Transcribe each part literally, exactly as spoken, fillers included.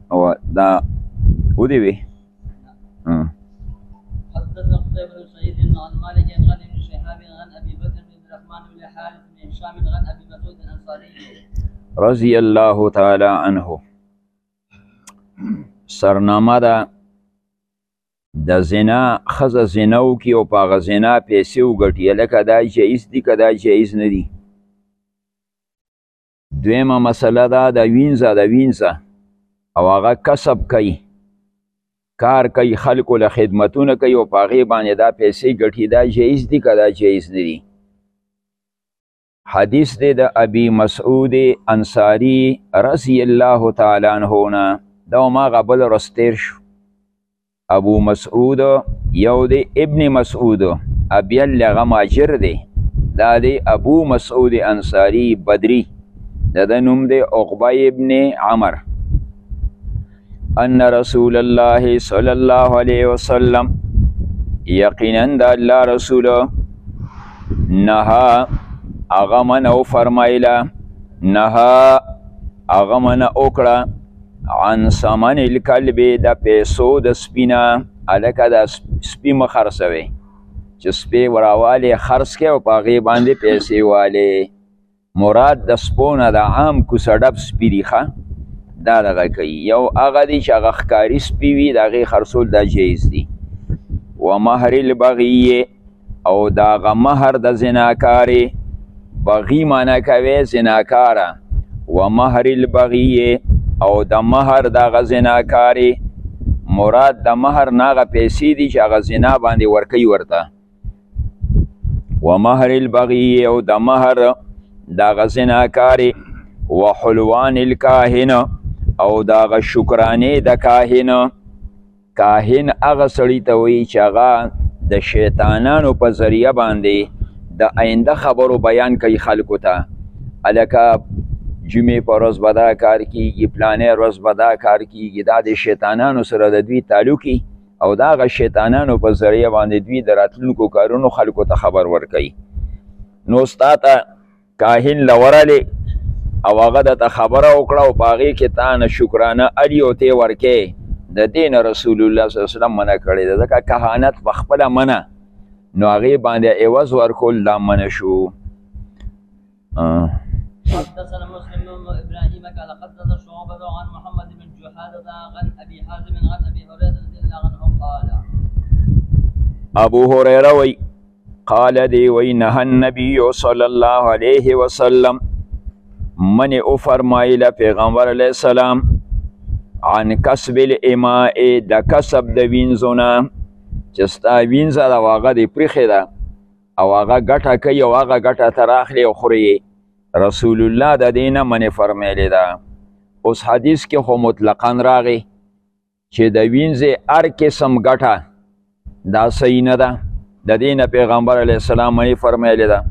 او دا ودی وی حدثنا قتيبة بن سعيد عن مالك عن ابن شهاب عن ابي بكر بن الرحمن بن حارث بن هشام عن ابي مسعود الانصاري رضی الله تعالی عنه. سرنامه ده د زنا خزه زنا وکي او په هغه زنا پیسې وګټي، لکه دا جایز دي که دا جایز نه دي. دویمه مسله ده د وینځه د وینځه او هغه کسب کوي، کار کوي، خلکو له خدمتونه کوي او په هغې باندې دا پیسې ګټي، دا جایز دي که دا جایز نه دي. حدیث دی د ابي مسعود انصاري رضی الله تعالی عنه نه. دا هماغه بل ورځ تېر شو. ابو مسعود یو دی ابن مسعود، ابیل هغه مهاجر دی، دا دی ابو مسعود انصاري بدري، د ده نوم دی عقبه ابن عمر. ان رسول الله صلی الله علیه وسلم یقینا د الله رسول نها اغا من او فرمایله نها اغا من اوکړه عن سمن الکلب د پیسو د سپینه، الکه د سپی مه خرڅوئ چې سپی وراوالی خرڅ کړي او په هغې باندې پیسې والې. مراد د سپو نه د عام کوڅه ډب سپي دي ښه، دا دغه کوي. یو هغه دی چې هغه ښکاري سپي وي، د هغې خرڅول دا جایز دي. و مهر البغیې او د هغه مهر د زناکارې، بغی معنی کوي زناکاره. و مهر البغیې او د مهر د هغه زناکارې، مراد د مهر نه هغه پیسې دي چې هغه زنا باندې ورکوي ورته. و مهر البغیې او د مهر د هغه زناکارې. و حلوان الکاهن او د هغه شکرانې د کاهن. کاهن هغه سړي ته وایي چې هغه د شیطانانو په ذریعه باندې د آینده خبرو بیان کوي خلکو ته، هلکه جمعې په ورځ به دا کار کیږي، پلانې ورځ به دا کار کیږي. دا د شیطانانو سره د دوی تعلقي او د هغه شیطانانو په ذریعه باندې دوی د راتلونکو کارونو خلکو ته خبر ورکوي. نو ستا ته کاهن لورلی او هغه درته خبره وکړه او په هغې کې تا نه شکرانه الي او تی ورکې، د دې نه رسول الله صلی الله علیه وسلم منع کړی ده، ځکه کهانت په خپله منع، نو هغې باندې عوض ورکول دا منع شو. حدثنا مسلم بن ابراهيم قال حدثنا شعبة عن محمد بن جحادة عن ابي حازم عن ابي هريرة رضي الله عنه قال ابو هريره وی قال دی وی نهى النبي صلی الله علیه وسلم من او فرمایله پیغمبر علیه السلام عن کسب الاماء د کسب د وینځو نه، چې ستا وینځه ده او هغه دې پرېښې ده او هغه ګټه کوي او هغه ګټه ته راخلې او خورې. رسول الله د دې نه منې فرمیلې ده. اوس حدیث کې خو مطلقا راغی چې د وینځې هر قسم ګټه دا صحیح نه ده، د دې نه پیغمبر علیه السلام منې فرمیلې ده.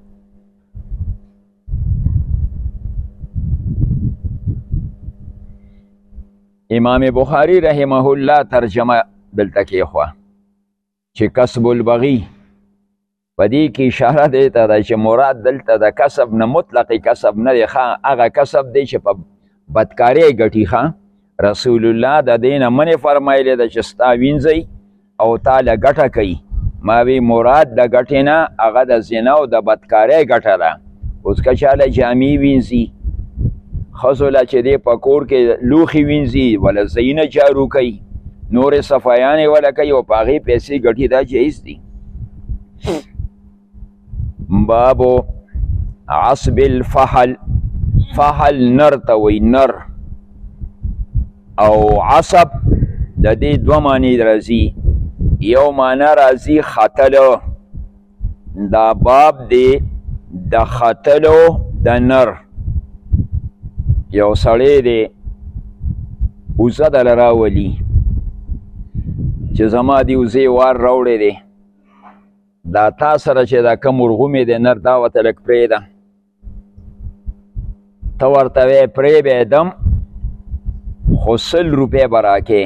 امام بخاری رحمه الله ترجمه دلته کېښوه چې کسب البغي، په دې کې اشاره دی ته ده چې مراد دلته د کسب نه مطلقي کسب نه دی ښه، هغه کسب دی چې په بدکارۍ ګټي ښه. رسول الله د دې نه منې فرمایلې ده چې ستا وینځئ او تا له ګټه کوي. ما وی مراد د ګټې نه هغه د زنا او د بدکارۍ ګټه ده. اوس که چاله جامې وینځي، ښځو له چې دی په کور کې لوښي وینځي، وله ځایونه جارو کوي، نورې صفایانې وله کوي او په هغې پیسې ګټي، دا جایز دي. بابو عصب الفحل، فحل نر ته وی نر، او عصب د دې دوه معنی راځي. یو معنی راځي ختلو، دا باب دی د ختلو د نر. یو سړی دی وزه دله راولي چې زما دې وزې وار راوړی دی، دا تا سره چې دا کم ورغومې دی نر دا ورته لږ پرېږده، ته ورته وایې پرېږدم خو سل روپۍ به راکې،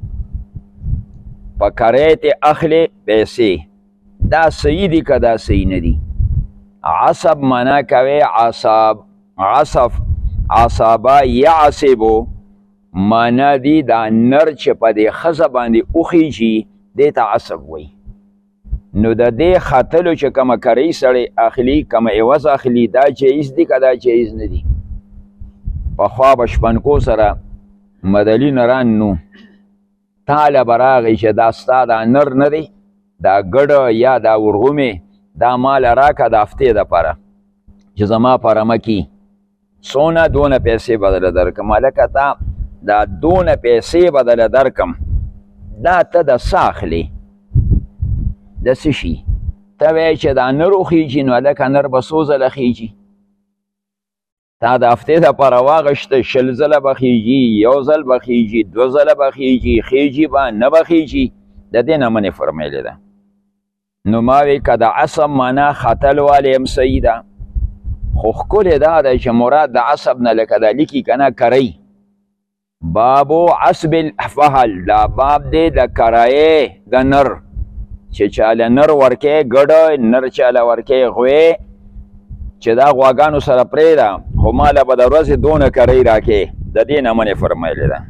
په کرۍ تې اخلې پیسې. دا صحیح دي که دا صحیح نه دي؟ عصب معنا کوي عصب، عصب عصابه یعصبو، معنا دی دا نر چې په دې ښځه باندې وخیږي دې ته عصب وایي. نو د دې خاتلو چې کومه کرۍ سړی اخلي کومه عوض اخلي دا جایز دي که دا جایز نه دي؟ پخوا به شپنکو سره مدلي نران نو تاله به راغی چې دا ستا دا نر نه دی دا ګډه یا دا ورغومې دا مال راکه د هفتې دپاره چې زما په رمه کې څونه دونه پیسې بدله درکم هلکه تا دا دونه پیسې بدله درکم دا ته د څه اخلې د څه شي ته وایې چې دا نر وخیږي نو هلکه نر به څو ځله خیږي تا د هفتې دپاره واغشته شل ځله به خیږي یو ځل به خیږي دوه ځله به خیږي خیږي به نه به خیږي د دې نه منې فرمیلې ده. نو ما وی که د عصب معنا خطل والی هم صحیح ده خو ښکلې دا ده چې مراد د عصب نه لکه دا لیکي که نه کرۍ بابو عصب الفحل دا باب دی د کرایې د نر چې چاله نر ورکې ګډه نر چاله ورکې غوې چې دا غواګانو سره پرېږده خو ماله به د ورځې دونه کرۍ راکې د دې نه منې فرمیلې ده.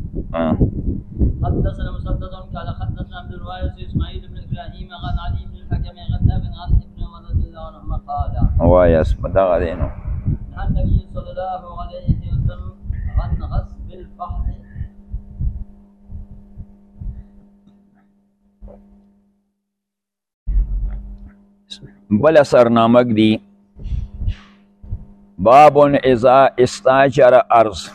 حدثنا مسدد قال حدثنا عبد الوارث اسماعيل بن ابراهيم عن علي بن الحكم عن نافع عن ابن عمر رضي الله عنهما قال وایس دغه دی نو عن النبي صلى الله عليه وسلم عن غصب الفحل بل سرنامک دی باب اذا استاجر ارض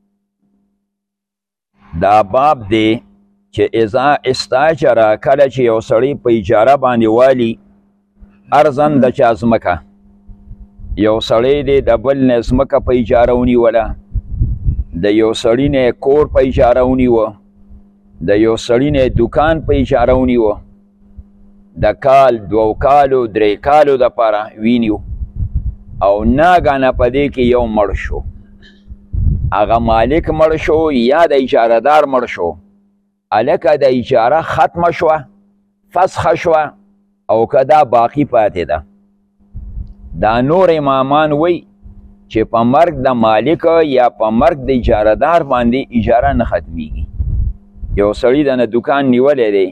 دا باب دی چې اذا استاجر کله چې یو سړی په اجاره باندې والی ارزن د چا ځمکه یو سړی دی د بل نه ځمکه په اجاره ونیوله د یو سړي نه کور په اجاره ونیوه د یو سړي نه دوکان په اجاره ونیوه د کال دوو کالو درې کالو دپاره وینیو او ناګانه په دې کې یو مړ شو هغه مالک مړ شو یا د اجاره دار مړ شو هلکه د اجاره ختمه شوه فسخه شوه او که دا باقی پاتې ده دا نور امامان وی چې په مرګ د مالک یا په مرګ د اجاره دار باندې اجاره نه ختمیږي. یو سړي د نه دوکان نیولی دی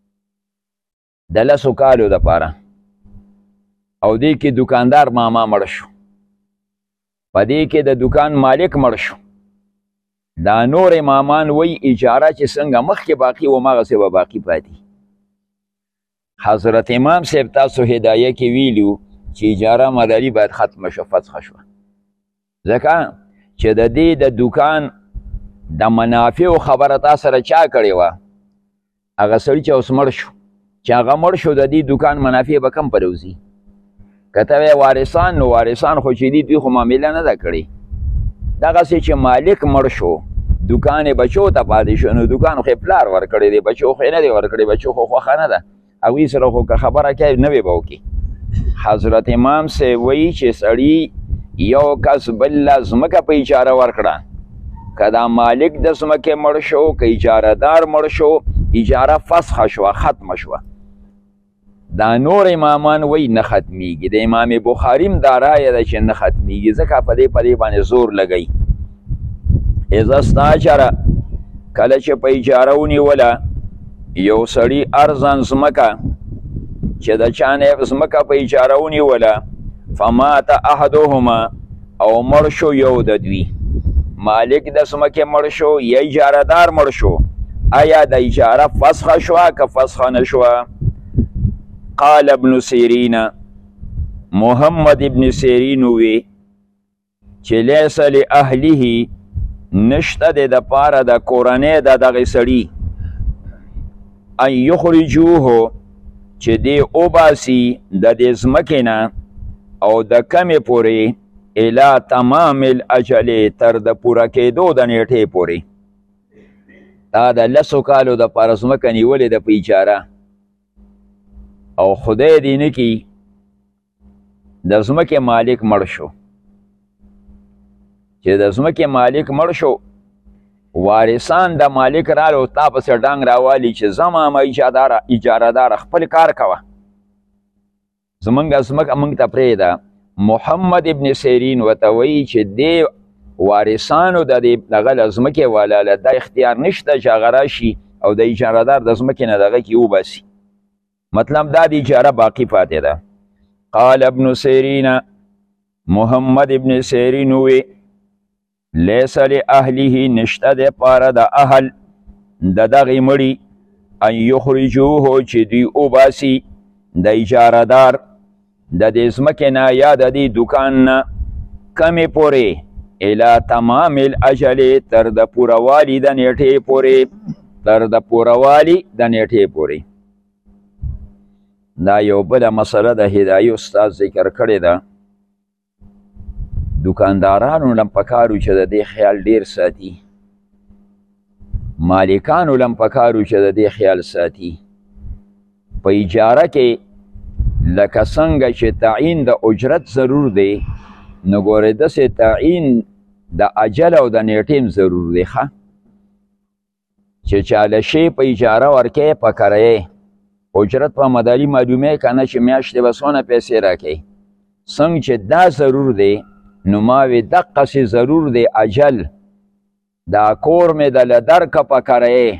د لسو کالو دپاره او دې کې دوکاندار ماما مړ شو په دې کې د دوکان مالک مړ شو دا نور امامان وی اجاره چې څنګه مخکې باقي و هماغسې به باقي پاتې. حضرت امام صاحب تاسو هدایه کې ویلو چې اجاره مداري باید ختمه شو فسخه شوه ځکه چې د دې د دوکان د منافعو خبره تا سره چا کړې وه هغه سړي چې اوس مړ شو چې هغه مړ شو د دې دوکان منافع به کم پروزي که ته وایې وارثان نو وارثان خو چې دي دوی خو معامله نه ده کړې دغسې چې مالک مړ شو دوکان یې بچو ته پاتې شو نو دوکان خو یې پلار ورکړی دی بچو خو یې نه دی ورکړی بچو خو خوښه نه ده هغوی سره خو که خبره کوي نوې به وکړي. حضرت امام صاحب وایي چې سړي یو کس بل له ځمکه په اجاره ورکړه که دا مالک د ځمکې مړ شو که اجاره دار مړ شو اجاره فسخه شوه ختمه شوه دا نور امامان وی نه ختمیږي د امام بخاري هم دا رایه ده چې نه ختمیږي ځکه په دې په دې باندې زور لګوي. اذا استاجره کله چې په اجاره ونیوله یو سړي ارزان ځمکه چې د چا نه ځمکه په اجاره ونیوله فمات احدهما او مړ شو یو د دوی مالک د ځمکې مړ شو یا اجاره دار مړ شو آیا د اجاره فسخه شوه که فسخه نه شوه؟ قال ابن سیرین محمد ابن سیرین وی چې لیس لاهله نشته د دپاره د کورنۍ د دغې سړي ان یخرجوه چې دی اوباسي د دې ځمکې نه او د کمې پورې الی تمام الاجل تر د پوره کېدو د نیټې پورې تا د لسو کالو دپاره ځمکه نیولې ده په اجاره او خدای دې نه کي د ځمکې مالک مړ شو چې د ځمکې مالک مړ شو وارثان د مالک رالو تا پسې ډنګ راوالي چې زما ما اجاره دار خپل کار کوه زمونږ ځمکه موږ ته پرېږده. محمد ابن سیرین ورته وایي چې دې وارثانو د دې دغه له ځمکې والا له دا اختیار نشته چې هغه راشي او د اجارهدار د ځمکې نه دغه کې وباسي. مطلب دا د اجاره باقی پاتې ده. قال ابن سیرین، محمد ابن سیرین وی لیس لاهله نشته د پاره د اهل د دغې مړي ان یخرجوه چې دوی وباسي د اجارهدار د دې ځمکې نه یا د دې دوکان نه کمې پورې الى تمام الاجل تر د پوروالي د نیټې پورې تر د پوروالي د نیټې پورې. دا یو بله مسله د هدایي استاد ذکر کړې ده. دوکاندارانو لم پکارو چې د دې خیال ډیر ساتي، مالکانو لم پکارو چې د دې خیال ساتي. په اجاره کې لکه څنګه چې تعیین د اجرت ضرور دی، نو ګورې داسې تعیین د اجل او د نیټې ضرور دی. ښه چې چاله شی په اجاره ورکوې په کرایې اجرت په مداري معلومې که نه چې میاشتې به څونه پیسې راکوي. څنګه چې دا ضرور دی نو ما وی دقسې ضرور دی اجل. دا کور مې دله درکه په کرایې،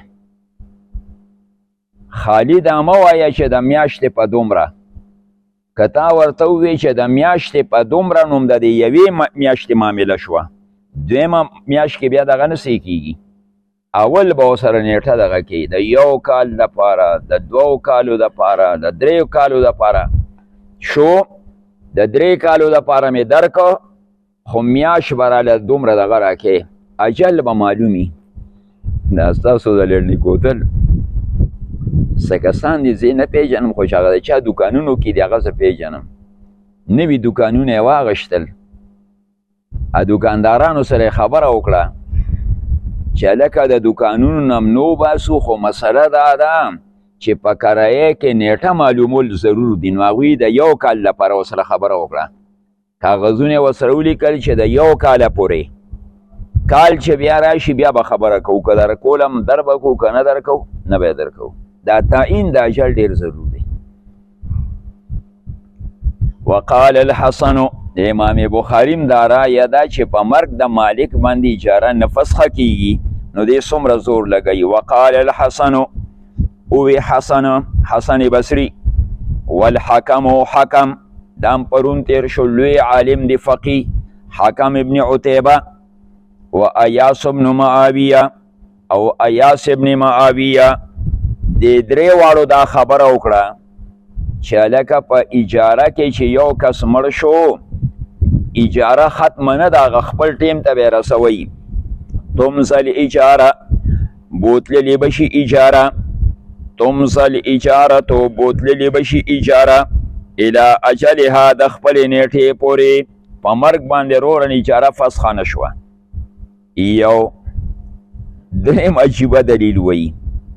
خالی دا مه وایه چې د میاشتې په دومره. که تا ورته ووایې چې د میاشتې په دومره نو د دې یوې میاشتې معامله شوه، دویمه میاشت کې بیا دغه نه څه کېږي. اول به ورسره نیټه دغه کوي، د یو کال دپاره، د دوو کالو دپاره، د دریو کالو دپاره شو. د درې کالو دپاره مې درکه، خو میاشت به راله دومره دغه راکوي، اجل به معلومي. دا ستاسو د لړني کوتل څه کسان دي زه نه پېژنم، خو چې هغه د چا دوکانونو کې دي هغه زه پېژنم. نوي دوکانونه یې واغېشتل، دوکاندارانو سره یې خبره وکړه چې هلکه د دوکانونو نه نو باسو، خو مسله دا ده چې په کرایې کې نیټه معلومول ضرور دي. نو هغوی د یو کال لپاره ورسره خبره وکړه، کاغذونه یې ورسره ولیکل چې د یو کاله پورې، کال چې بیا راشي بیا به خبره کوو، که در کولم در به کوو که نه در کوو نه به در کوو. دا تعیین د اجل ډېر ضرور دی. وقال الحسن، امام بخاریم دا رایه ده چې په مرګ د مالک باندې اجاره نه فسخه کیږي، نو دې څومره زور لګوي. وقال الحسن، اوی حسن حسن بصری، والحکم حکم دام پرون تیر شو لوی عالم دی فقی، حکم ابن عتیبه و ایاس ابن معاویه او ایاس ابن معاویه، دې درې واړو دا خبره وکړه چې هلکه په اجاره کې چې یو کس مړ شو، اجاره ختمه نه ده، هغه خپل ټیم ته به یې رسوئ. تمزل اجاره، بوتللی بشي اجاره، تمزل اجاره تو بوتللی بشي اجاره الى اجلها د خپلې نیټې پورې. په مرګ باندې روغن اجاره فسخه نه شوه. یو دریم عجیبه دلیل وی.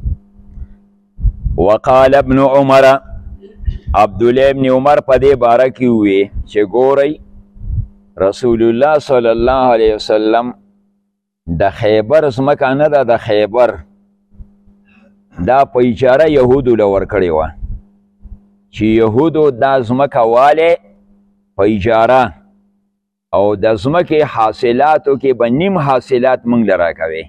وقال ابن عمر، عبدالله ابن عمر په دې باره کې ووی چې ګورئ رسول الله صلی الله علیه وسلم د خیبر ځمکه نه ده، د خیبر دا په اجاره یهودو له ورکړې وه چې یهودو دا ځمکه والی په اجاره، او د ځمکې حاصلاتو کې به نیم حاصلات موږ له راکوې.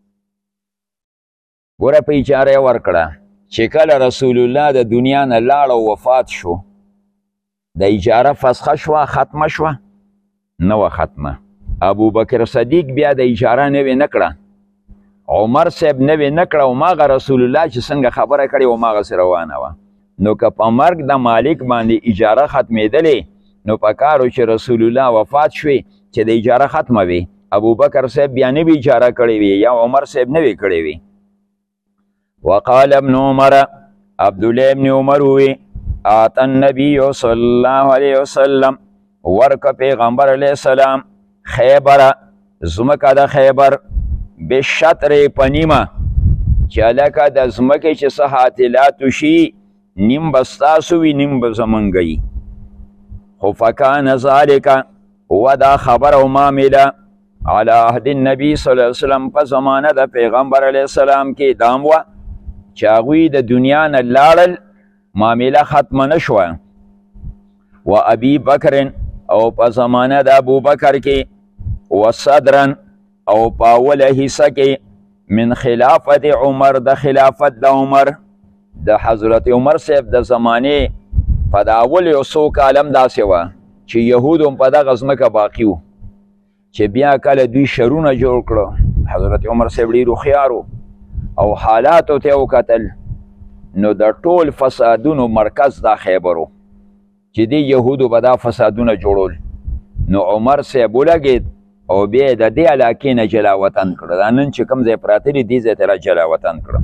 ګوره په اجاره یې ورکړه. چې کله رسول الله د دنیا نه لاړ او وفات شو، د اجاره فسخه شوه، ختمه شوه؟ نه وه ختمه. ابو بکر صدیق بیا د اجاره نوې نه کړه، عمر صاحب نوې نه کړه، او ماغه رسول الله چې څنګه خبره کړې و ماغسې روانه وه. نو که په مرګ د مالک باندې اجاره ختمېدلې، نو په کار و چې رسول الله وفات شوې چې د اجاره ختمه وي. ابو بکر صاحب بیا نوې اجاره کړې وي یا عمر صاحب نوې کړې وي. وقال ابن عمر، عبدالله ابن عمر وی آتا النبی صلی الله علیه وسلم، ورک پیغمبر علیه السلام خیبر زمکه د خیبر بشطر پنیمه، چې هلکه د زمکې چې څه حاصلاتو شي نیم به ستاسو وي نیم به زمونږ وي. خو فکان ذلک، و دا خبر او معامله علی عهد النبی صلی الله علیه وسلم په زمانه د پیغمبر علیه السلام کې دام وه چې هغوی د دنیا نه لاړل، معامله ختمه نه شوه. و ابي بکر، او په زمانه د ابو بکر کې وصدرا او په اوله حصه کې من خلافت عمر د خلافت د عمر د حضرت عمر صاحب د زمانې په د اول یو څو کالم داسې وه چې یهود هم په دغه ځمکه باقي وو چې بیا کله دوی شرونه جوړ کړه حضرت عمر صاحب ډېر هوښیار او حالاتو ته یې وکتل نو د ټول فسادونو مرکز دا خیبر و چې دې یهودو به دا فسادونه جوړول نو عمر صاحب ولګېد او بیا یې د دې علاقې نه جلا وطن کړه دا نن چې کوم ځای پراته دي دې ځای ته را جلا وطن کړه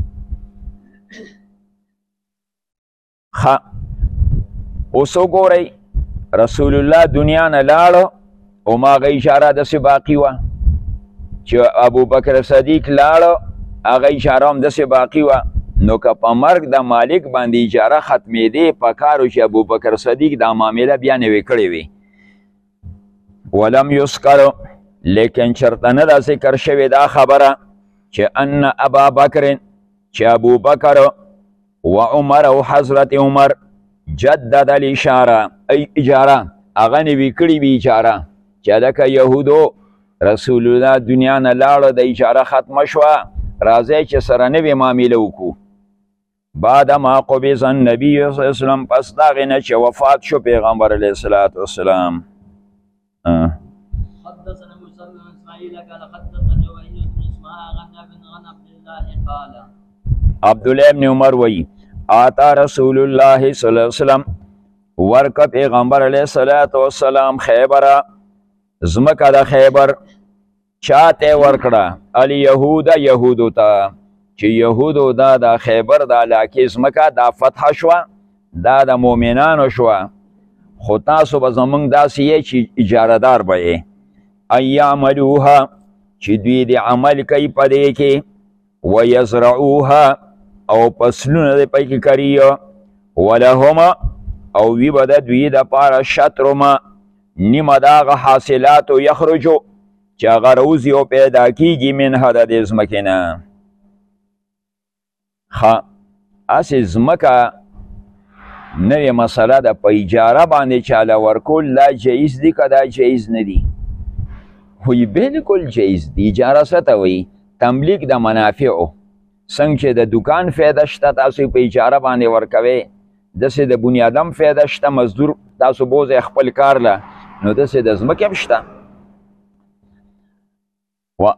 ښه اوس وګورئ رسول الله دنیا نه لاړه او هغه اشاره داسې باقي وه چې ابوبکر صدیق لاړه هغه اشاره هم داسې باقي وه نو که په مرګ د مالک باندې اجاره ختمېدې په کار و چې ابوبکر صدیق دا معامله بیا نوې کړې وي ولم یذکر لیکن چرته نه دا ذکر شوې دا خبره چې ان ابا بکر چې ابوبکر و عمر او حضرت عمر جدد الاشاره ای اجاره هغه نوې کړې وي اجاره چې لکه یهودو رسول الله دنیا نه لاړه د اجاره ختمه شوه راځئ چې سره نوې معامله وکړو بعد ما قبض النبي صلی الله علیه وسلم پس د هغې نه چې وفات شو پیغمبر علیه الصلاة والسلام حدثنا موسى بن اسماعيل قال حدثنا جويرية بن اسماعيل عن عن عبد الله قال عبد الله بن عمر وی آتا رسول الله صلی الله علیه وسلم ورک پیغمبر علیه الصلاة والسلام خیبر زمکه د خیبر چاته ورکړه الیهود یهودو ته چې یهودو دا د خیبر د علاقې ځمکه دا فتح شوه دا د مؤمنانو شوه خو تاسو به زموږ داسې یې چې اجارهدار به یې ان یعملوها چې دوی د عمل کوي په دې کې ویزرعوها او فصلونه د پکې کري ولهم او وي به د دوی دپاره شطر ما نیمه د هغه حاصلاتو یخرجو چې هغه روزي او پیدا کیږي منها د دې ځمکې نه ښه هسې ځمکه نوې مسله ده په اجاره باندې چاله ورکول دا جایز دي که دا جایز نه دي وی بالکل جایز دي اجاره څه ته وایي تملیک د منافعو څنګه چې د دکان فایده شته تاسو په اجاره باندې ورکوئ داسې د بنیادم فایده شته مزدور تاسو بوځئ خپل کار له نو داسې د ځمکې هم شته و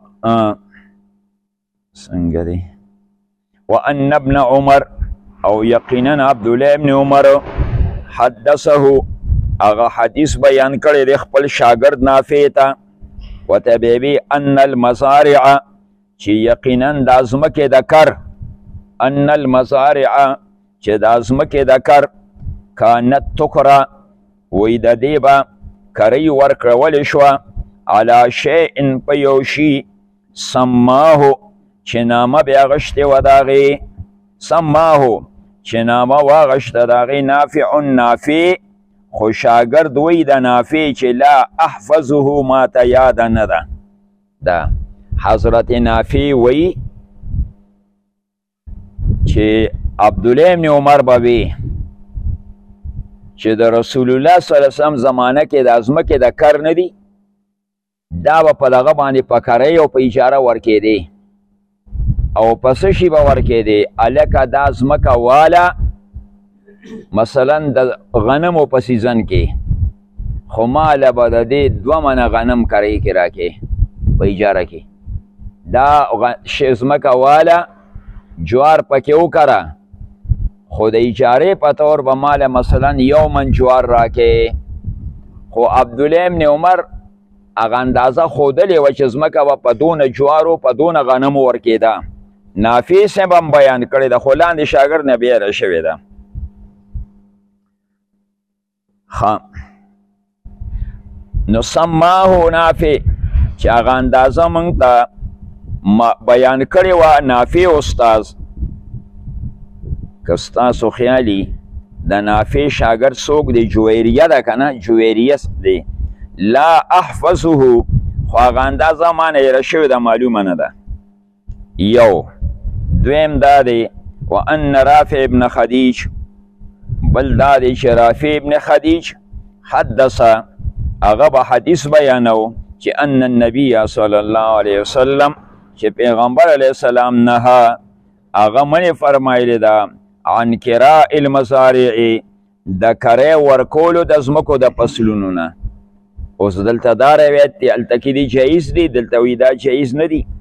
څنګه دی وان ابن عمر او یقینا عبدالله ابن عمر حدثه هغه حدیث بیان کړی دی خپل شاګرد نافع ته وتبیبی ان المزارع چې یقینا دا ځمکې د کر ان المزارع چې دا ځمکې د کر کانت تکره وی د دې به کرۍ ورکړولې شوه علا شیء په یو شي سماهو چې نامه بیا غشتې وه د هغې سماهو چې نامه واغشته د هغې نافع نافع خو شاګرد وی د نافع چې لا احفظه ماته یاده نه ده ده حضرت نافع وی چې عبدالله ابن عمر به وی چې د رسول الله صلی الله علیه وسلم زمانه کې د ځمکې د کر نه دي دا به په دغه باندې په کرۍ او په اجاره ورکېدی او په څه شي به ورکېدی هلکه دا ځمکه واله مثلا د غنمو په سیزن کې خو ماله به د دې دوه منه غنم کرۍ کې راکې په اجاره کې دا ځمکه واله جوار پکې وکره خو د اجارې په طور به ماله مثلا یو من جوار راکې خو عبدالله ابن عمر هغه اندازه ښودلې وه چې ځمکه به په دونه جوارو په دونه غنمو ورکېده نافع صاحب هم بیان کړې ده خو لاندې شاګرد نه بیره شوې ده ښه نو سماهو نافع چې هغه اندازه موږ ته بیان کړې وه نافع استاذ که ستاسو خیالي د نافع شاګرد څوک دی جویریه ده که نه جویریه دی لا احفظه خو هغه اندازه ما نه هیره شوې ده معلومه نه ده یو دویم دا دی وان رافع ابن خدیج بل دا دی چې رافع ابن خدیج حدثه هغه به حدیث بیانو چې ان النبي صلی الله علیه وسلم چې پیغمبر علیه السلام نه هغه منې فرمایلی ده عن کراء المزارع د کرې ورکولو د ځمکو د فصلونو نه. اوس دلته دا روایت دی هلته کې دی جایز دی، دلته وایي دا جایز نه دی.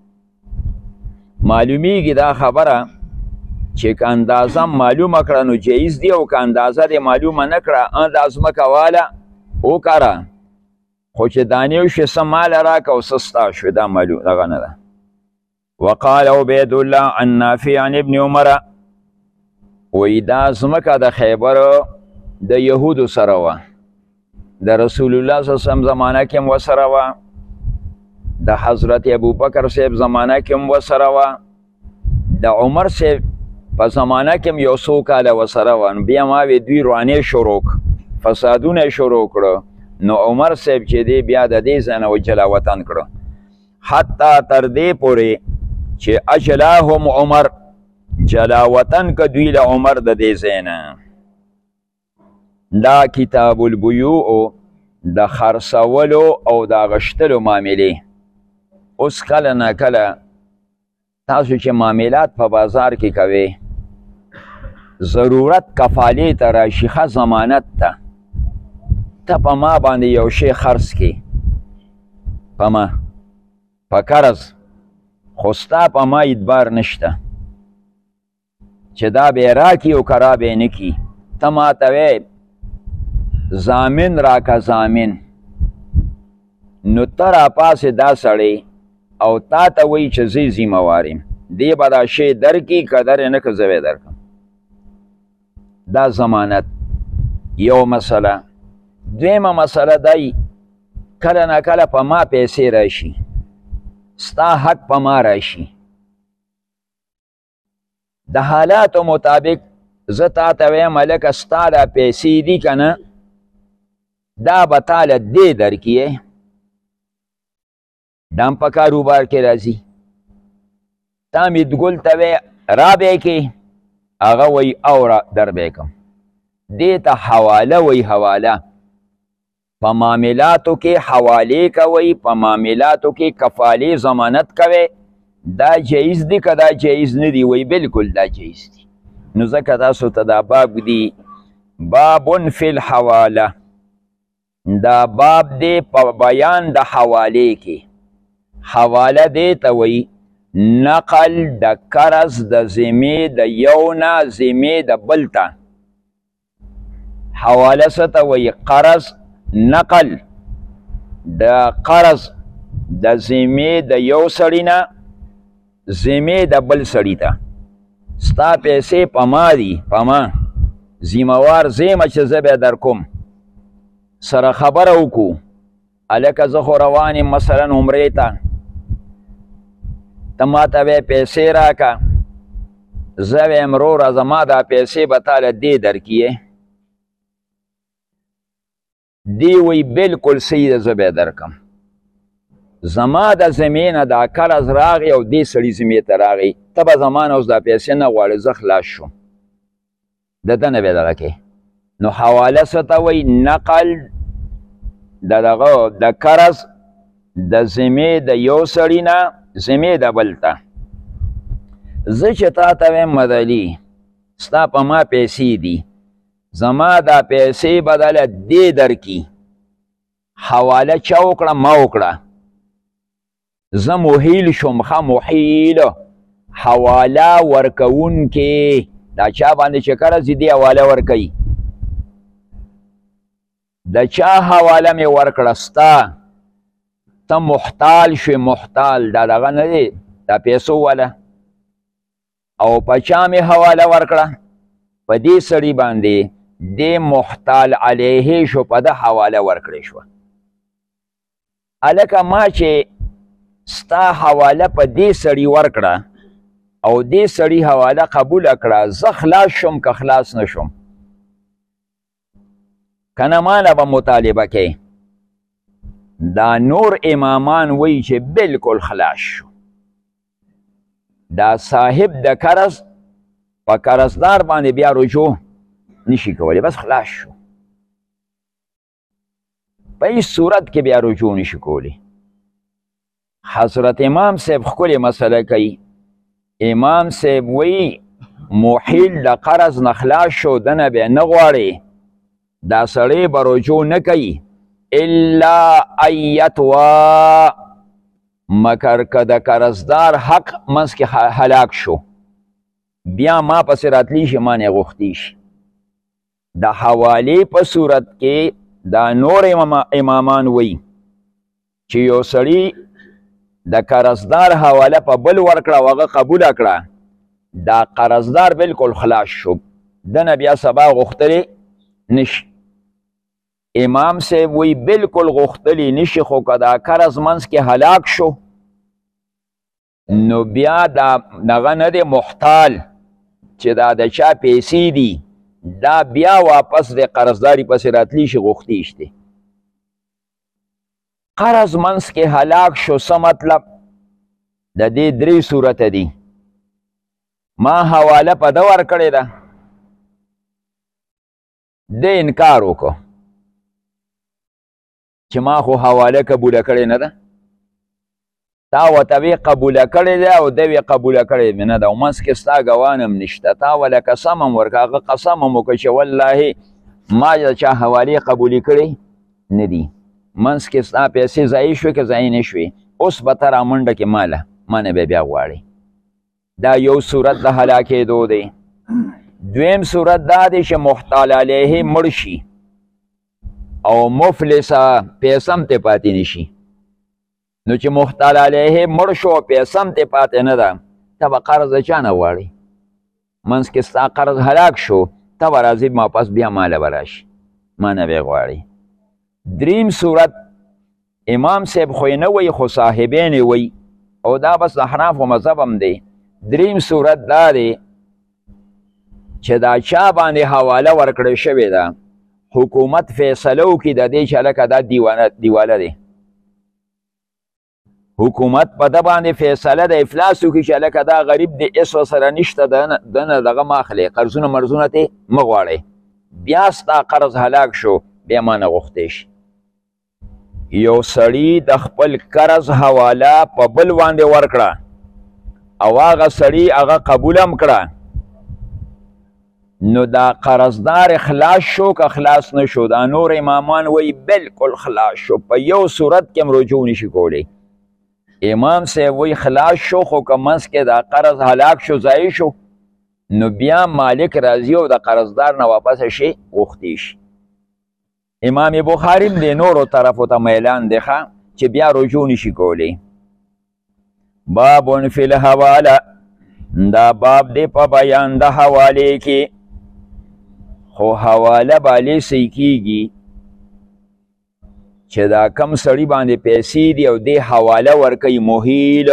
معلومیږي دا خبره چې که اندازه معلومه کړه نو جایز دی، او که اندازه دې معلومه نه کړه دا ځمکه واله وکړه، خو چې دانې وشوې څه ماله راکړه او څه ستا شوې دا معلوم دغه نه ده. وقال عبید الله عن نافع عن ابن عمر وی دا ځمکه د خیبر د یهودو سره وه، د رسول الله صلی الله علیه وسلم زمانه کې هم ورسره وه، د حضرت ابوبکر صاحب زمانه کې هم ورسره وه، د عمر صاحب په زمانه کې هم یو څو کاله ورسره وه. نو بیا ما وی دوی روانې شروع فسادونه یې شروع کړه، نو عمر صاحب چې دی بیا د دې ځای نه جلا وطن کړه، حتی تر دې پورې چې اجلاهم عمر جلا وطن که دوی له عمر د دې ځای نه. دا کتاب البیوع د خرڅولو او د اغشتلو معاملې. اوس کله نه کله تاسو چې معاملات په بازار کې کوئ ضرورت کفالې ته راشي، ښه ضمانت ته ته په ما باندې یو شی خرڅ کړي، په ما په قرض، خو ستا په ما اعتبار نشته چې دا به راکړي او که را به نه کړي. ته ماته وایې ضامن راکه ضامن، نو ته راپاسې دا سړی او تا ته وایي چې زه ذمه وار یم، دی به دا شی درکړي که در یې نه که زه به یې درکړم. دا ضمانت یو مسله. دویمه مسله دی کله نه کله په ما پیسې راشي، ستا حق په ما راشي، د حالاتو مطابق زه تا ته وایم هلکه ستا دا پیسې دي که نه دا به تاله دې درکړي، دا هم په کاروبار کې راځي. تا میدګل ته وایې را به یې کړې، هغه وایي او در به یې کړم. دې ته حواله وایي. حواله په معاملاتو کې حوالې کوئ، په معاملاتو کې کفالې ضمانت کوئ. دا جایز دی که دا جایز نه دی؟ وایي بلکل دا جایز دی. نو ځکه تاسو ته دا باب دی باب فی الحواله، دا باب دی په بیان د حوالې کې. حواله دی ته وایي نقل د قرض د ذمې د یو نه ذمې د بل ته. حواله څه ته وایي؟ قرض نقل د قرض د ذمې د یو سړي نه ذمې د بل سړي ته. ستا پیسې په ما دي، په ما ذمهوار زه یم چې زه به در کوم. سره خبره وکړو هلکه زه خو روان یم مثلا عمرې ته، ته ما ته وایې پیسې راکه، زه وایم وروره زما دا پیسې به تاله دې درکړي. دی وی بلکل صحیح ده زه به یې درکړم. زما د ذمې نه دا قرض راغی او دې سړي ذمې ته راغی، ته به زما نه اوس دا پیسې نه غواړې، زه خلاص شوم، د ده نه به یې دغه کوې. نو حواله څه ته وایي؟ نقل د دغه د قرض د ذمې د یو سړي نه ذمې د بل ته. زه چې تا ته وایم مدلي ستا په ما پیسې دي، زما دا پیسې بدله دې درکړي، حواله چا وکړه؟ ما وکړه. زه محیل شوم، ښه محیل حواله ورکوونکې. دا چا باندې چې قرض دي حواله ورکوي. د چا حواله مې ورکړه؟ ستا. ته محتال شوې، محتال دا دغه نه دی دا پیسو والا. او په چا مې حواله ورکړه؟ په دې سړي باندې دې محتال علیه شو، په ده حواله ورکړې شوه. هلکه ما چې ستا حواله په دې سړي ورکړه او دې سړي حواله قبوله کړه، زه خلاص شوم که خلاص نه شوم؟ که نه ما نه به مطالبه کوې. دا نور امامان وایي چې بلکل خلاص شو. دا صاحب د قرض په قرضدار باندې بیا رجوع نشي کولی، بس خلاص شو. په هیڅ صورت کې بیا رجوع نشي کولی. حضرت امام صاحب ښکلې مسله کوي. امام صاحب وایي موحیل د قرض نه خلاص شو دنه بیا نه غواړي، دا سړی به رجوع نه کوي الا ان یتوا، مگر که د قرضدار حق منځ کې هلاک شو بیا ما پسې راتلی شي ما نه غوښتي شي. د حوالې په صورت کې دا نور امامان وایي چې یو سړي د قرضدار حواله په بل ورکړه او هغه قبوله کړه، دا قرضدار بالکل خلاص شو دنه بیا سبا غوښتلی نشي. امام صاحب وی بالکل غوښتلی نشي، خو که دا قرض منځ کې هلاک شو نو بیا دا دغه نه دی محتال چې دا د چا پیسې دي، دا بیا واپس د قرضداري پسې راتلی شي غوښتي شته. قرض منځ کې هلاک شو څه مطلب؟ د دې درې صورته دي. ما حواله په ده ورکړې ده، ده انکار وکړو چې ما خو حواله قبوله کړې نه ده، تا ورته وی قبوله کړې ده او ده وی قبوله کړې مې نه ده، او منځ کې ستا ګوان هم نشته، تا وله قسم هم ورکړه، هغه قسم هم وکړه چې والله ما د چا حوالې قبولې کړې نه دي، منځ کې ستا پیسې ضایع شوې که ضایع نه شوې، اوس به ته رامنډه کې ماله ما نه به بیا غواړې. دا یو صورت د هلاکېدو دی. دویم صورت دا دی چې محتال علیه مړ شي او مفلسه پیسه هم ترې پاتې نشي. نو چې محتال علیه مړ شو او پیسه هم ترې پاتې نه ده، ته به قرض د چا نه غواړې؟ منځ کې ستا قرض هلاک شو، ته به راځې واپس بیا ماله به راشي، ما نه به یې غواړې. دریم صورت امام صاحب خو یې نه وایي خو صاحبین یې وایي، او دا بس د احنافو مذهب هم دی. دریم صورت دا دی چې دا چا باندې حواله ورکړې شوې ده، حکومت فیصله وکړي د دې چې هلکه دا دیواله دی، حکومت په ده باندې فیصله د افلاس وکړي چې هلکه دا غریب دی هېڅ ورسره نشته، دنه دغه مه اخلئ، قرضونه مرضونه ترې مه غواړئ، بیا ستا قرض هلاک شو بیا ما نه غوښتی شي. یو سړي د خپل قرض حواله په بل باندې ورکړه او هغه سړي هغه قبول هم کړه، نو دا قرضدار خلاص شو که خلاص نه شو؟ دا نور امامان وایي بالکل خلاص شو، په یو صورت کې هم رجوع نشي کولی. امام صاحب وایي خلاص شو، خو که منځ کې دا قرض هلاک شو ضایع شو نو بیا مالک راځي او د قرضدار نه واپس شي غوښتي شي. امام بخاري هم د نورو طرفو ته میلان دی ښه چې بیا رجوع نشي کولی. باب فی الحواله، دا باب دی په بیان د حوالې کې، خو حواله بالی سی کیږي چې دا کم سړي باندې پیسې دي او دی حواله ورکوي موهیل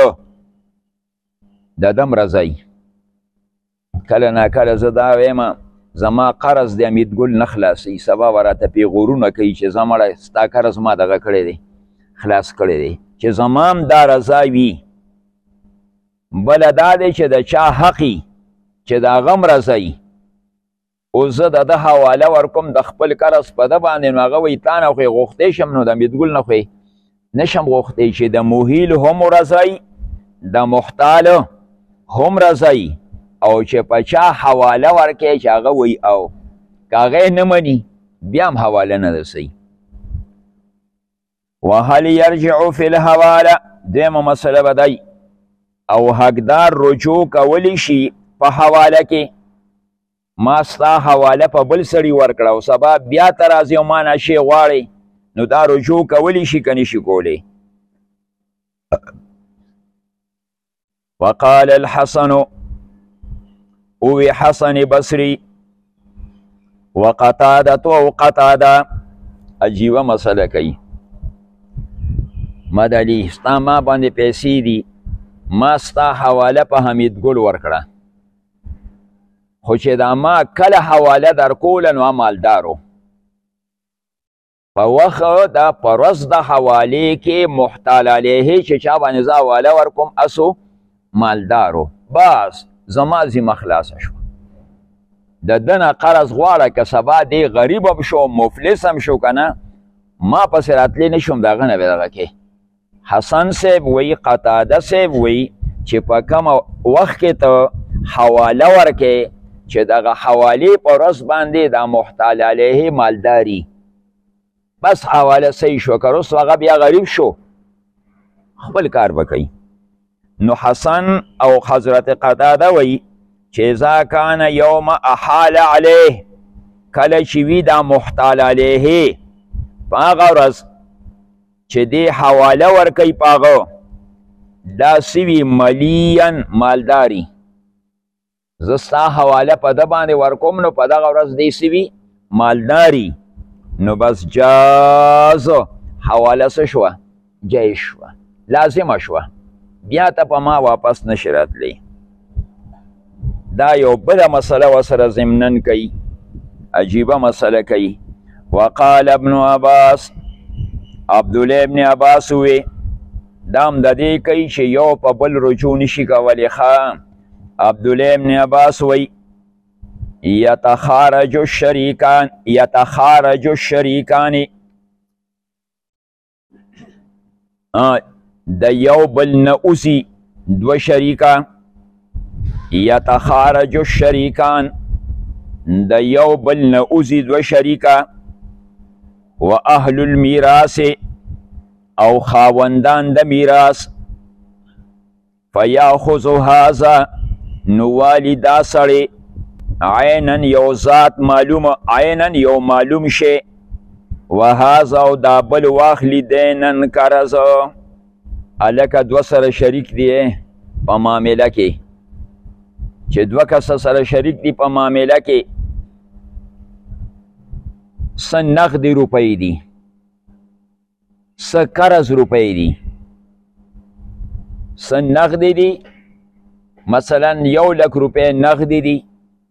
د ده مرضی. کله ناکله زه دا وایم زما قرض د امیدګل نه خلاصوي، سبا به راته پیغورونه کوي چې زه مړه ستا قرض ما دغه کړی دی خلاص کړی دی، چې زما هم دا رضا وي. بله دا دی چې د چا حقي چې د هغه م رضی، اوس زه د ده حواله ورکوم د خپل قرض په ده باندې، نو هغه وایي تا نه خو یې غوښتی شم، نو د امیدګل نه خو یې نشم غوښتی، چې د موهیل هم رضی د محتال هم رضی، او چې په چا حواله ورکوي چې هغه وایي او که هغه یې نه مني بیا هم حواله نه ده صحیح. وهل یرجع فی الحواله، دویمه مسله به دی او حقدار رجوع کولی شي په حواله کې. ما ستا حواله په بل سړي ورکړه او سبا بیا ته راځي او ما نه شی غواړې، نو دا رجوع کولی شي که نشي کولی. وقال الحسن، اوی حسن بصری وقتادة او قتاده، عجیبه مسله کوي. مدلی ستا ما باندې پیسې دي، ما ستا حواله په حمیدګل ورکړه، خو چې دا ما کله حواله در کوله نو مالدارو، په وخت دا په ورځ د حوالې کې محتال علیه چې چا باندې زه حواله ورکوم اسو مالدارو، بس زما ذمه خلاصه شو. د ده نه قرض غواړه که سبا دی غریب هم شو مفلس هم شو که نه، ما پسې راتلی نه شم د هغه نه به دغه کې حسن صاحب وی قتاده صاحب وی چې په کومه وخت کې ته حواله ورکې چې دغه حوالې په ورځ باندې دا محتال علیه مالداري بس حواله صحیح شو که رسو هغه بیا غریب شو خپل کار به کوي نو حسن او حضرت قتاده وی چې اذا کان یوم احال علیه کله چې وي دا محتال علیه په هغه ورځ چې دې حواله ورکوي په هغه داسې وي ملین مالداري زه ستا حواله په ده باندې ورکوم نو په دغه ورځ دې څه وي مالداري نو بس جاز حواله څه شوه جایز شوه لازمه شوه بیا ته په ما واپس نشي راتلی دا یو بله مسله ورسره ضمنن کوي عجیبه مسله کوي وقال ابن عباس عبدالله ابن عباس وی دام د دې کوي چې یو په بل رجوع نشي کولی ښه عبدالله ابن عباس وی یتخارج الشریکان یتخارج الشریکان د یو بل نه اوزي دوه شریکان یتخارج الشریکان د یو بل نه اوزي دوه شریکان و اهل المیراث او خاوندان د میراث فیاخذ هذا نو والی دا سړی عینا یو ذات معلوم عینا یو معلوم شی و هذا او دا بل واخلی دینن قرض هلکه دوه سره شریک دی په معامله کې چې دوه کسه سره شریک دی په معامله کې څه نغدي روپۍ دي څه قرض روپۍ دي څه نغدي دي مثلا یو لک روپۍ نغدي دي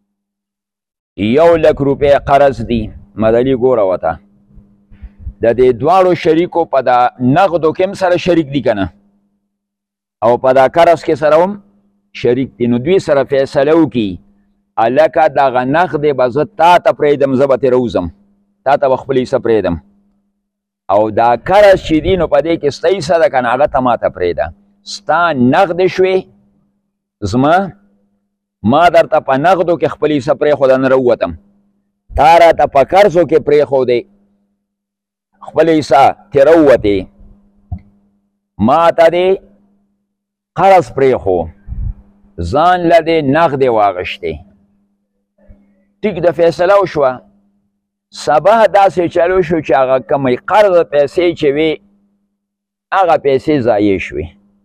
یو لک روپۍ قرض دي مدلي ګوره وته د دې دواړو شریکو په دا نغدو کې هم سره شریک دي که نه او په دا قرض کې سره هم شریک دي نو دوی سره فیصله وکړي هلکه دغه نغدې به زه تا ته پرېږدم زه به ترې روزم تا ته به خپل حصه پرېږدم او دا قرض چې دي نو په دې کې ستا حصه ده که نه هغه ته ما ته پرېږده ستا نغدې شوې زما ما درته په نغدو کې خپل حصه پرېښوده نه راووتم تا راته په قرضو کې پرېښودې خپل حصه ترې راووتې ما ته دې قرض پرېښو ځان له دې نغدې واغشتې ټیک د فیصله وشوه سبا داسې چلو شو چې هغه کمې قرض پیسې چې وې هغه پیسې ضایع شوې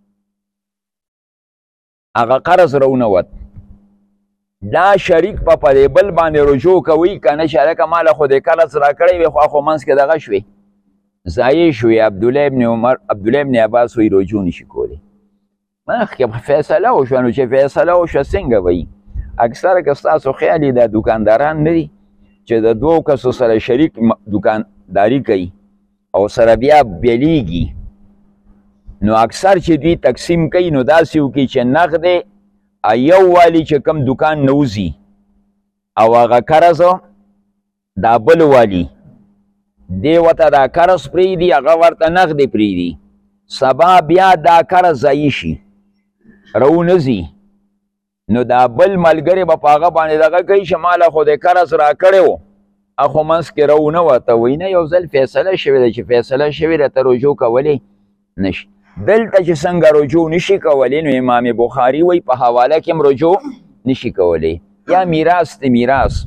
هغه قرض رونوت دا شریک په په دې بل باندې رجوع کوي که نه چې هلکه ما له خو دې قرض راکړی وې خو خو منځ کې دغه شوې ضایع شوې عبدالله ابن عمر عبدالله ابن عباس وی رجوع نشي کولی مخکې فیصله وشوه نو چې فیصله وشوه څنګه وی اکثره که ستاسو خیال دا دکانداران نه دي چې د دوو کسو سره شریک دکانداري کوي او سره بیا بیلیږي نو اکثر چې دوی تقسیم کوي نو داسې وکړي چې نغدې یو والی چې کم دکان نوزي او هغه قرض دا بل والی دی ورته دا قرض پرېږدي هغه ورته نغدې پرېږدي سبا بیا دا قرض ضایع شي رونځي نو دا بل ملګری به په هغه باندې دغه کوي چې ما له خو د قرض راکړی و اخو منځ کې رونه وته وایي نه یو ځل فیصله شوې ده چې فیصله شوې ده ته رجوع کولی نشي دلته چې څنګه رجوع نشي کولی نو امام بخاري وایي په حواله کې هم رجوع نشي کولی یا میراث دی میراث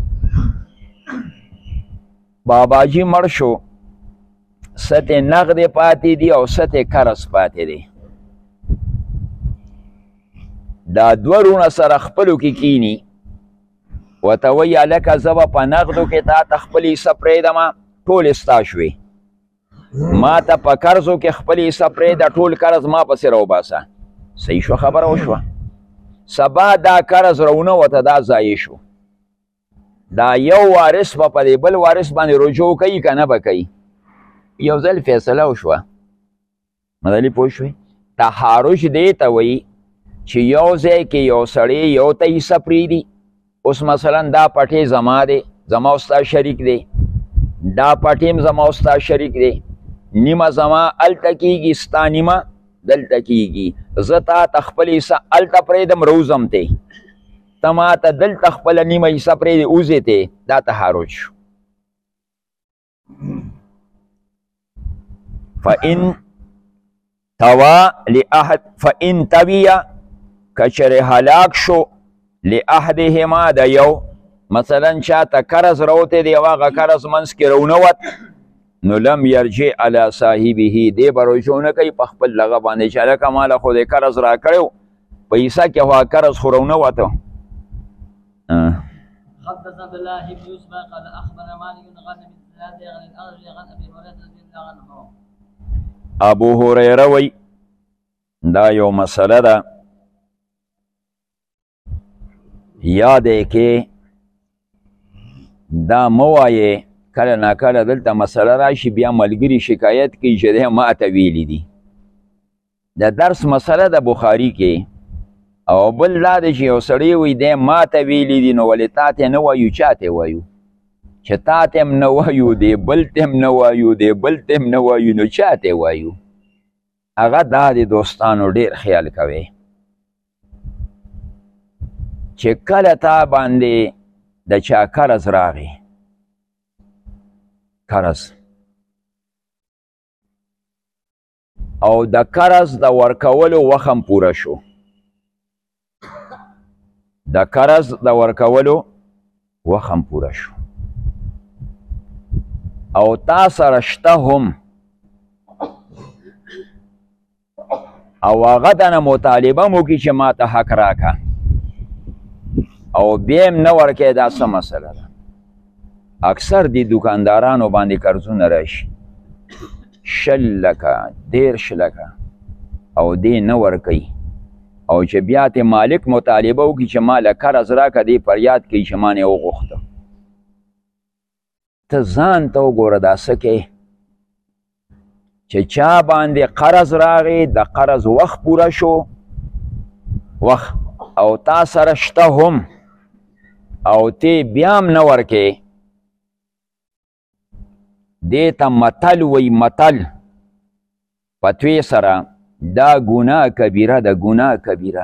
باباجي مړ شو ستې نغدې پاتې دي او ستې قرض پاتې دی دا دوه رونه سره خپلو کې کینی ورته وایي هلکه زه به په نغدو کې تا ته خپل حصه پرېږدمه ټول ستا شوې ما ته په قرضو کې خپل حصه پرېږده ټول قرض ما پسې راوباسه صحیح شوه خبره وشوه سبا دا قرض رونه وته دا ضایع شو دا یو وارث به په دې بل وارث باندې رجوع کوي که نه به کوي یو ځل فیصله وشوه مدلي پوه شوې تحارش دې ته وایي چې یو ځای کې یو سړی یو ته حصه پرېږدي اوس مثلا دا پټې زما دی زما او ستا شریک دی دا پټې هم زما او ستا شریک دی نیمه زما هلته کېږي ستا نیمه دلته کېږي زه تا ته خپل حصه هلته پرېږدم روزم تی ته ما ته دلته خپله نیمه حصه پرېږدې اوزې تی دا تحرج شو فإن توا لأحد فإن تویه کچرې هلاک شو لأحدهما د یو مثلا چاته قرض راوتی دی او هغه قرض منځ کې رونوت نو لم یرجع علی صاحبه دی به رجوع نه کوي په خپل دغه باندې چې هلکه ماله خو دې قرض راکړی و په حصه کې خو قرض خو رونوته حدثنا بالله بن يوسف قال اخبر مالك عن ابي الزناد عن الاعرج عن ابي هريره رضي الله عنه ابو هريره وی دا یو مسله ده یادې کې دا مه وایې کله ناکله دلته مسله راشي بیا ملګري شکایت کوي چې دی ما ته ویلي دي د درس مسله د بخاري کې او بل دا دی چې یو سړی وي دی ما ته ویلي دي نو ولې تا ته نه وایو چا ته وایو چې تا ته هم نه وایو دی بل ته هم نه وایو دی بل ته هم نه وایو نو چا ته وایو هغه دا د دوستانو ډېر خیال کوي چې کله تا باندې د چا قرض راغی قرض او د قرض د ورکولو وخت هم پوره شو د قرض د ورکولو وخت هم پوره شو او تا سره شته هم او هغه دنه مطالبه مو وکړي چې ما ته حق راکړه او بیا هم نه ورکوې دا څه مسله ده اکثر دی دکاندارانو باندې قرضونه راشي شل لکه دېرش لکه او دی نه ورکوي او چې بیا ته مالک مطالبه وکړي چې ما له قرض راکړه دی فریاد کوي چې ما نه یې وغوښته ته ځان ته وګوره دا څه کوې چې چا باندې قرض راغی د قرض وخت پوره شو وخت او تا سره شته هم او تی بیا هم نه ورکې دې ته متل وی متل فتوی سره دا ګناه کبیره ده ګناه کبیره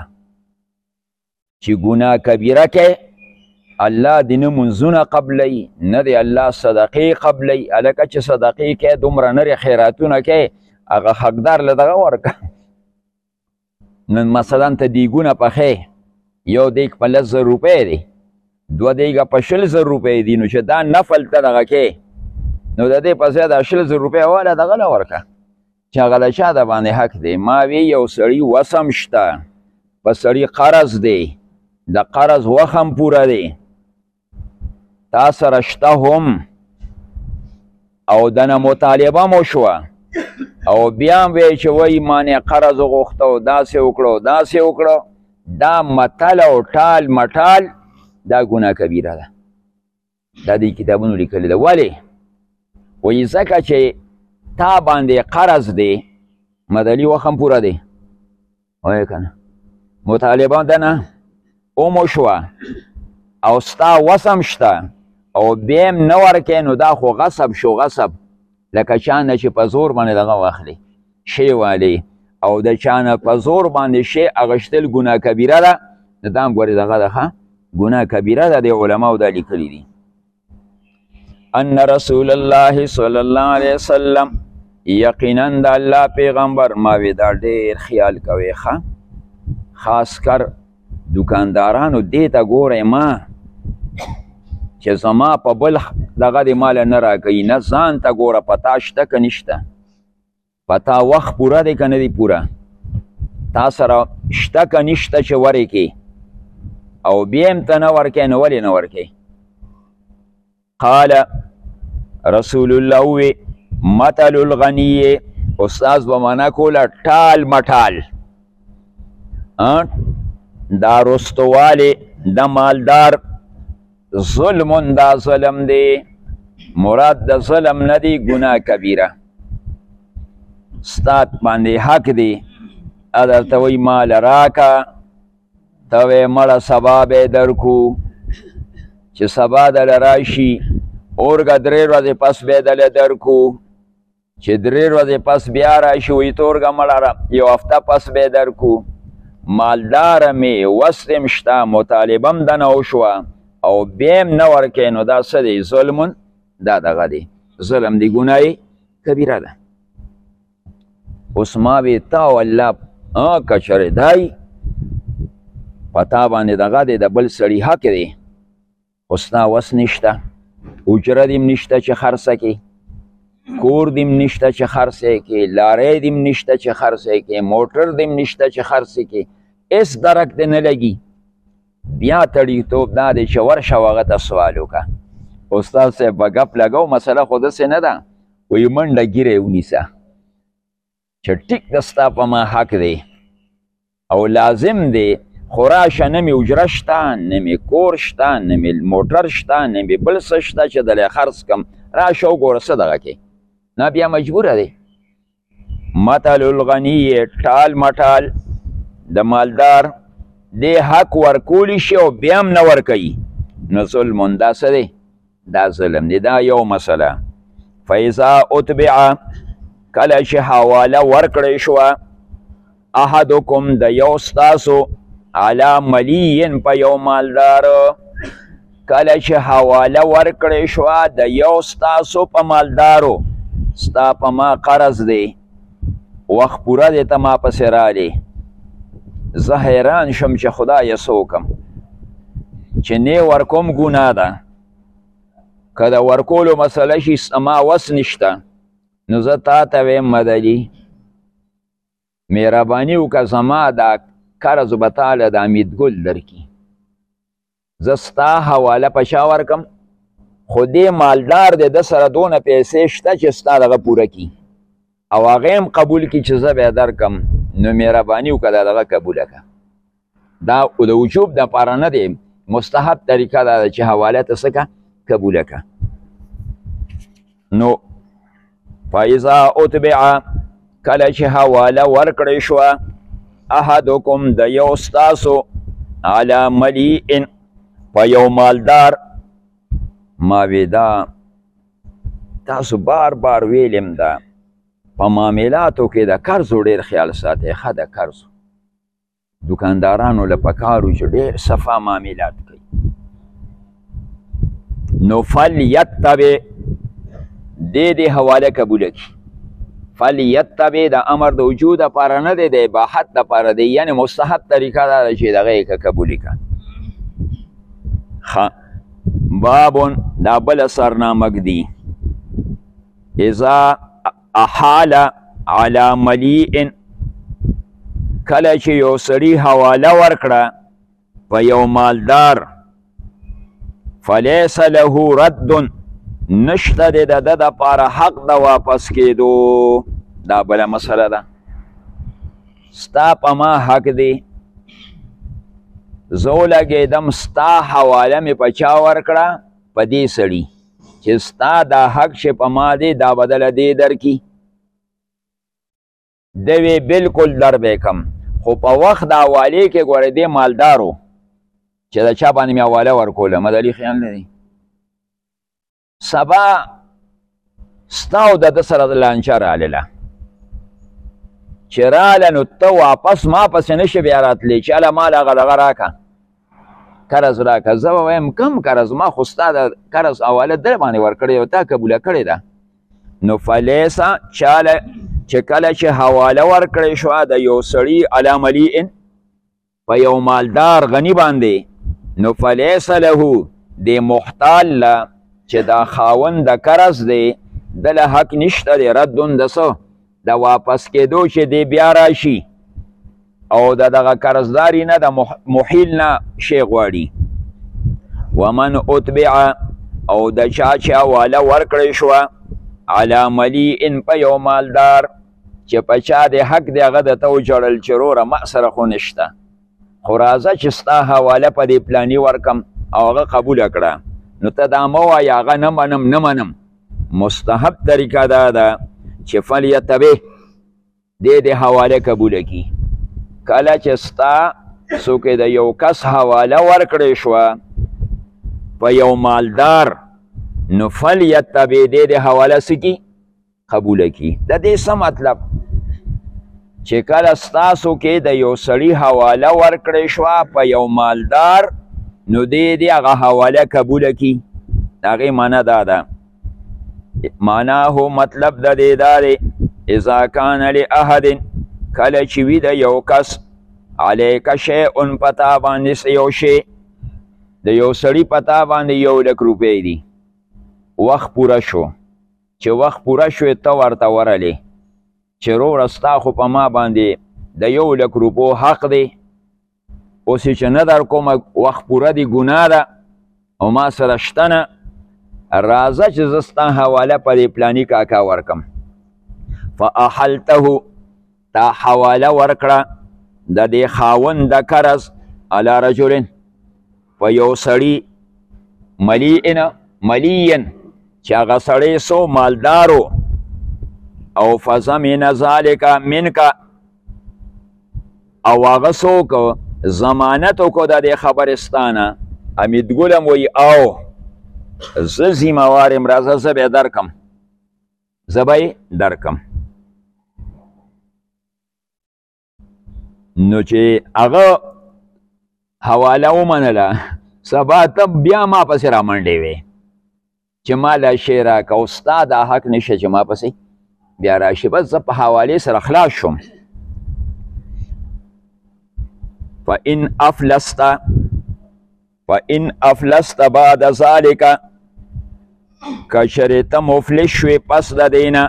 چې ګناه کبیره کې الله دې نه منځونه قبلی نه دی الله صدقې قبلی هلکه چې صدقې کې دومره نرې خیراتونه کې هغه حقدار له دغه ورکه نن مثلا ته دیګونه پخې یو دیګ په لس زر روپۍ دی دوه دیګه په شل زر روپۍ دي نو چې دا نفل ته دغه کې نو د دې په ځای د شل زر روپۍ واله دغه له ورکه چې هغه د چا د باندې حق دی ما وی یو سړي وسم شته په سړي قرض دی د قرض وخت هم پوره دی تا سره شته هم او دنه مطالبه مو شوه او بیا هم وی چې وایي مانې قرض وغوښته او داسې وکړو داسې وکړو دا متل او ټال مټال دا ګناه کبیره ده دا دې کتابونو لیکلي ده ولې وایي ځکه چې تا باندې قرض دی مدلي وخت هم پوره دی وایه که نه مطالبه دنه اومو شوه او ستا وسم شته او بیا هم نه ورکې نو دا خو غصب شو غصب لکه چا نه چې په زور باندې دغه واخلي شی والی او د چا نه په زور باندې شی اغشتل ګناه کبیره ده د دا هم ګورې دغه ده ښه ګناه کبیره ده د علماو دا لیکلي دي ان رسول الله صلی الله علیه وسلم یقینا د الله پیغمبر ما وی دا ډېر خیال کوي ښه خاص کر دکاندارانو دې ته ګورئ ما چې زما په بل دغه د ماله نه راکوي نه ځان ته ګوره په تا شته که نشته په تا وخت پوره دی که نه دی پوره تا سره شته که نشته چې ورکې او بیا هم ته نه ورکې نو ولې نه ورکې قال رسول الله وی مثل الغنی استاذ به معنا کوله ټال مټال دا رستوالی د مالدار ظلم دا ظلم دی مراد د ظلم نه دی ګناه کبیره ستا باندې حق دی درته وایي مال راکه ته وایې مړه سبا به یې درکو چې سبا دله راشي اورګه درې ورځې پس به یې دله درکو چې درې ورځې پس بیا راشي وایي تورګه مړه یو هفته پس به یې درکو. مالداره مې وس هم شته مطالبه هم دنه وشوه او بیا هم نه ورکوې نو دا څه دی ظلمون دا دغه دی ظلم دی ګناه کبیره ده. اوس ما وې تا والله که چېرې دی په تا باندې دغه دی د بل سړي حق دی خو ستا وس نشته اجره دې هم نشته چې خرڅه کړې کور دې هم نشته چې خرڅه کړې لارۍ دې هم نشته چې خرڅه کړې موټر دې هم نشته چې خرڅه کړې هېڅ درک دې نه لګي. بیا تړیتوب دا دی چې ورشه و هغه ته سوال وکړه استاد صاحب به ګپ لګو مسله خو داسې نه ده وایي منډه ګیره یې ونیسه چې ټیک د ستا په ما حق دی او لازم دی خو راشه نه مې اجره شته نه مې کور شته نه مې موټر شته نه مې بل څه شته چې دلی خرڅ کړم راشه وګوره څه دغه کې نه بیا مجبوره دی. مثل الغني ټال مټال د مالدار دې حق ورکولی شي او بیا هم نه ورکوي نو ظلم دا څه دی دا ظلم دی. دا یو مسله. فاذا اتبع کله چې حواله ورکړی شوه احدکم د یو ستاسو علی ملیین په یو مالدار کله چې حواله ورکړی شوه د یو ستاسو په مالدارو ستا په ما قرض دی وخت پوره دی ته ما پسې رالی زه حیران شم چې خدایه څه وکړم چې نه ورکوم ګناه ده که د ورکولو مسله شي ما وس نشته نو زه تا ته ویم مدلي مهرباني وکړه زما دا قرض به تاله د امیدګل درکړي زه ستا حواله په چا ورکم خو دې مالدار دی د سره دونه پیسې شته چې ستا دغه پوره کړي او هغه هم قبول کړي چې زه به یې درکم نو مهرباني وکړه دا دغه قبوله کړه. دا د وجوب دپاره نه دی مستحب طریقه دا ده چې حواله ته څه کړه قبوله کړه. نو فاذا اتبع کله چې حواله ورکړی شوه احدکم د یو ستاسو علی ملیئن په یو مالدار ما وی دا تاسو بار بار ویلم دا په معاملاتو کې د قرضو ډېر خیال ساتئ ښه د قرضو دکاندارانو له پکارو چې ډېر صفا معاملات کوي. نو فلیتبع دې دې حواله قبوله کړي فلیتبع د امر د وجود دپاره نه دی د اباحت دپاره دی یعنې مستحب طریقه دا ده چې دغه یې که قبولي کړه. بابون دا بله سرنامک دی اذا احال علی ملیئن کله چې یو سړي حواله ورکړه په یو مالدار فلیس له رد نشته دی د ده دپاره حق د واپس کېدو. دا بله مسله ده ستا په ما حق دی زه ولګېدم ستا حواله مې په چا ورکړه په دې سړي چې ستا دا حق چې په ما دی دا بدله دې درکړي ده وی بلکل در به کم خو په وخت د حوالې کې ګوره دې مالدارو چې د چا باندې مې حواله ورکوله مدلي خیال نه دی سبا ستا او د ده سره لانچه راغله چې راله نو ته واپس ما پسې نشي بیا راتلی چې هله مال هغه دغه راکړه قرض راکړه زه به وایم کم قرض ما خو ستا د قرض حواله در باندې ورکړې او تا قبوله کړې ده. نو فلیسه چاله چې کله چې حواله ورکړې شوه د یو سړي علی ملیئن په یو مالدار غني باندې نو فلیسه له دې محتال له چې دا خاوند د قرض دی دله حق نشته دی ردون د څه د واپس کېدو چې دی بیا راشي او د دغه قرضداري نه د محیل نه شی غواړي. ومن اتبع او د چا چې حواله ورکړی شوه علی ملیئن په یو مالدار چې په چا د حق دی هغه درته وجړل چې وروره ما سره خو نشته خو راځه چې ستا حواله په دې پلاني ورکم او هغه قبوله کړه نو ته دا مه وایې هغه نه منم نه منم. مستحب طریقه دا ده چې فلیتبع دې د حواله قبوله کړي. کله چې ستا څوک د یو کس حواله ورکړې شوه په یو مالدار نو فلیتبع دې د حواله څه کړي قبول کی. د دې څه مطلب چې کله ستاسو کې د یو سړي حواله ورکړې شوه په یو مالدار نو دې دې هغه حواله قبوله کی. د هغې معنا دا ده معناه مطلب د دې دا دی اذا کان لاحد کله چې وي د یو کس علیک شیء په تا باندې یو شی د یو سړي په تا باندې یو لک روپۍ دي وخت پوره شو چې وخت پوره شو ته ورته ورلې چې وروره ستا خو په ما باندې د یو لک روپو حق دی اوس چې نه در کومه وخت پوره دی ګناه ده او ما سره شته نه راځه چې زه ستا حواله په دې پلاني کاکا ورکم فاحلته تا حواله ورکړه د دې خاوند د قرض علی رجل په یو سړي ملیئن ملیین چې هغه سړی سو مالدارو او فضمن ذلک منک او هغه څوک ضمانت وکړو د دې خبرستانه امیدګلم وایي او زه ذمهوار یم راځه زه به یې درکم زه به یې درکم. نو چې هغه حواله ومنله سبا ته بیا ما پسې رامنډې وې چې ما له شی راکه او ستا دا حق نشته چې ما پسې بیا راشي بس زه په حوالې سره خلاص شوم. فإن أفلست فإن أفلست بعد ذلك کچرې ته مفلس شوې پس د دې نه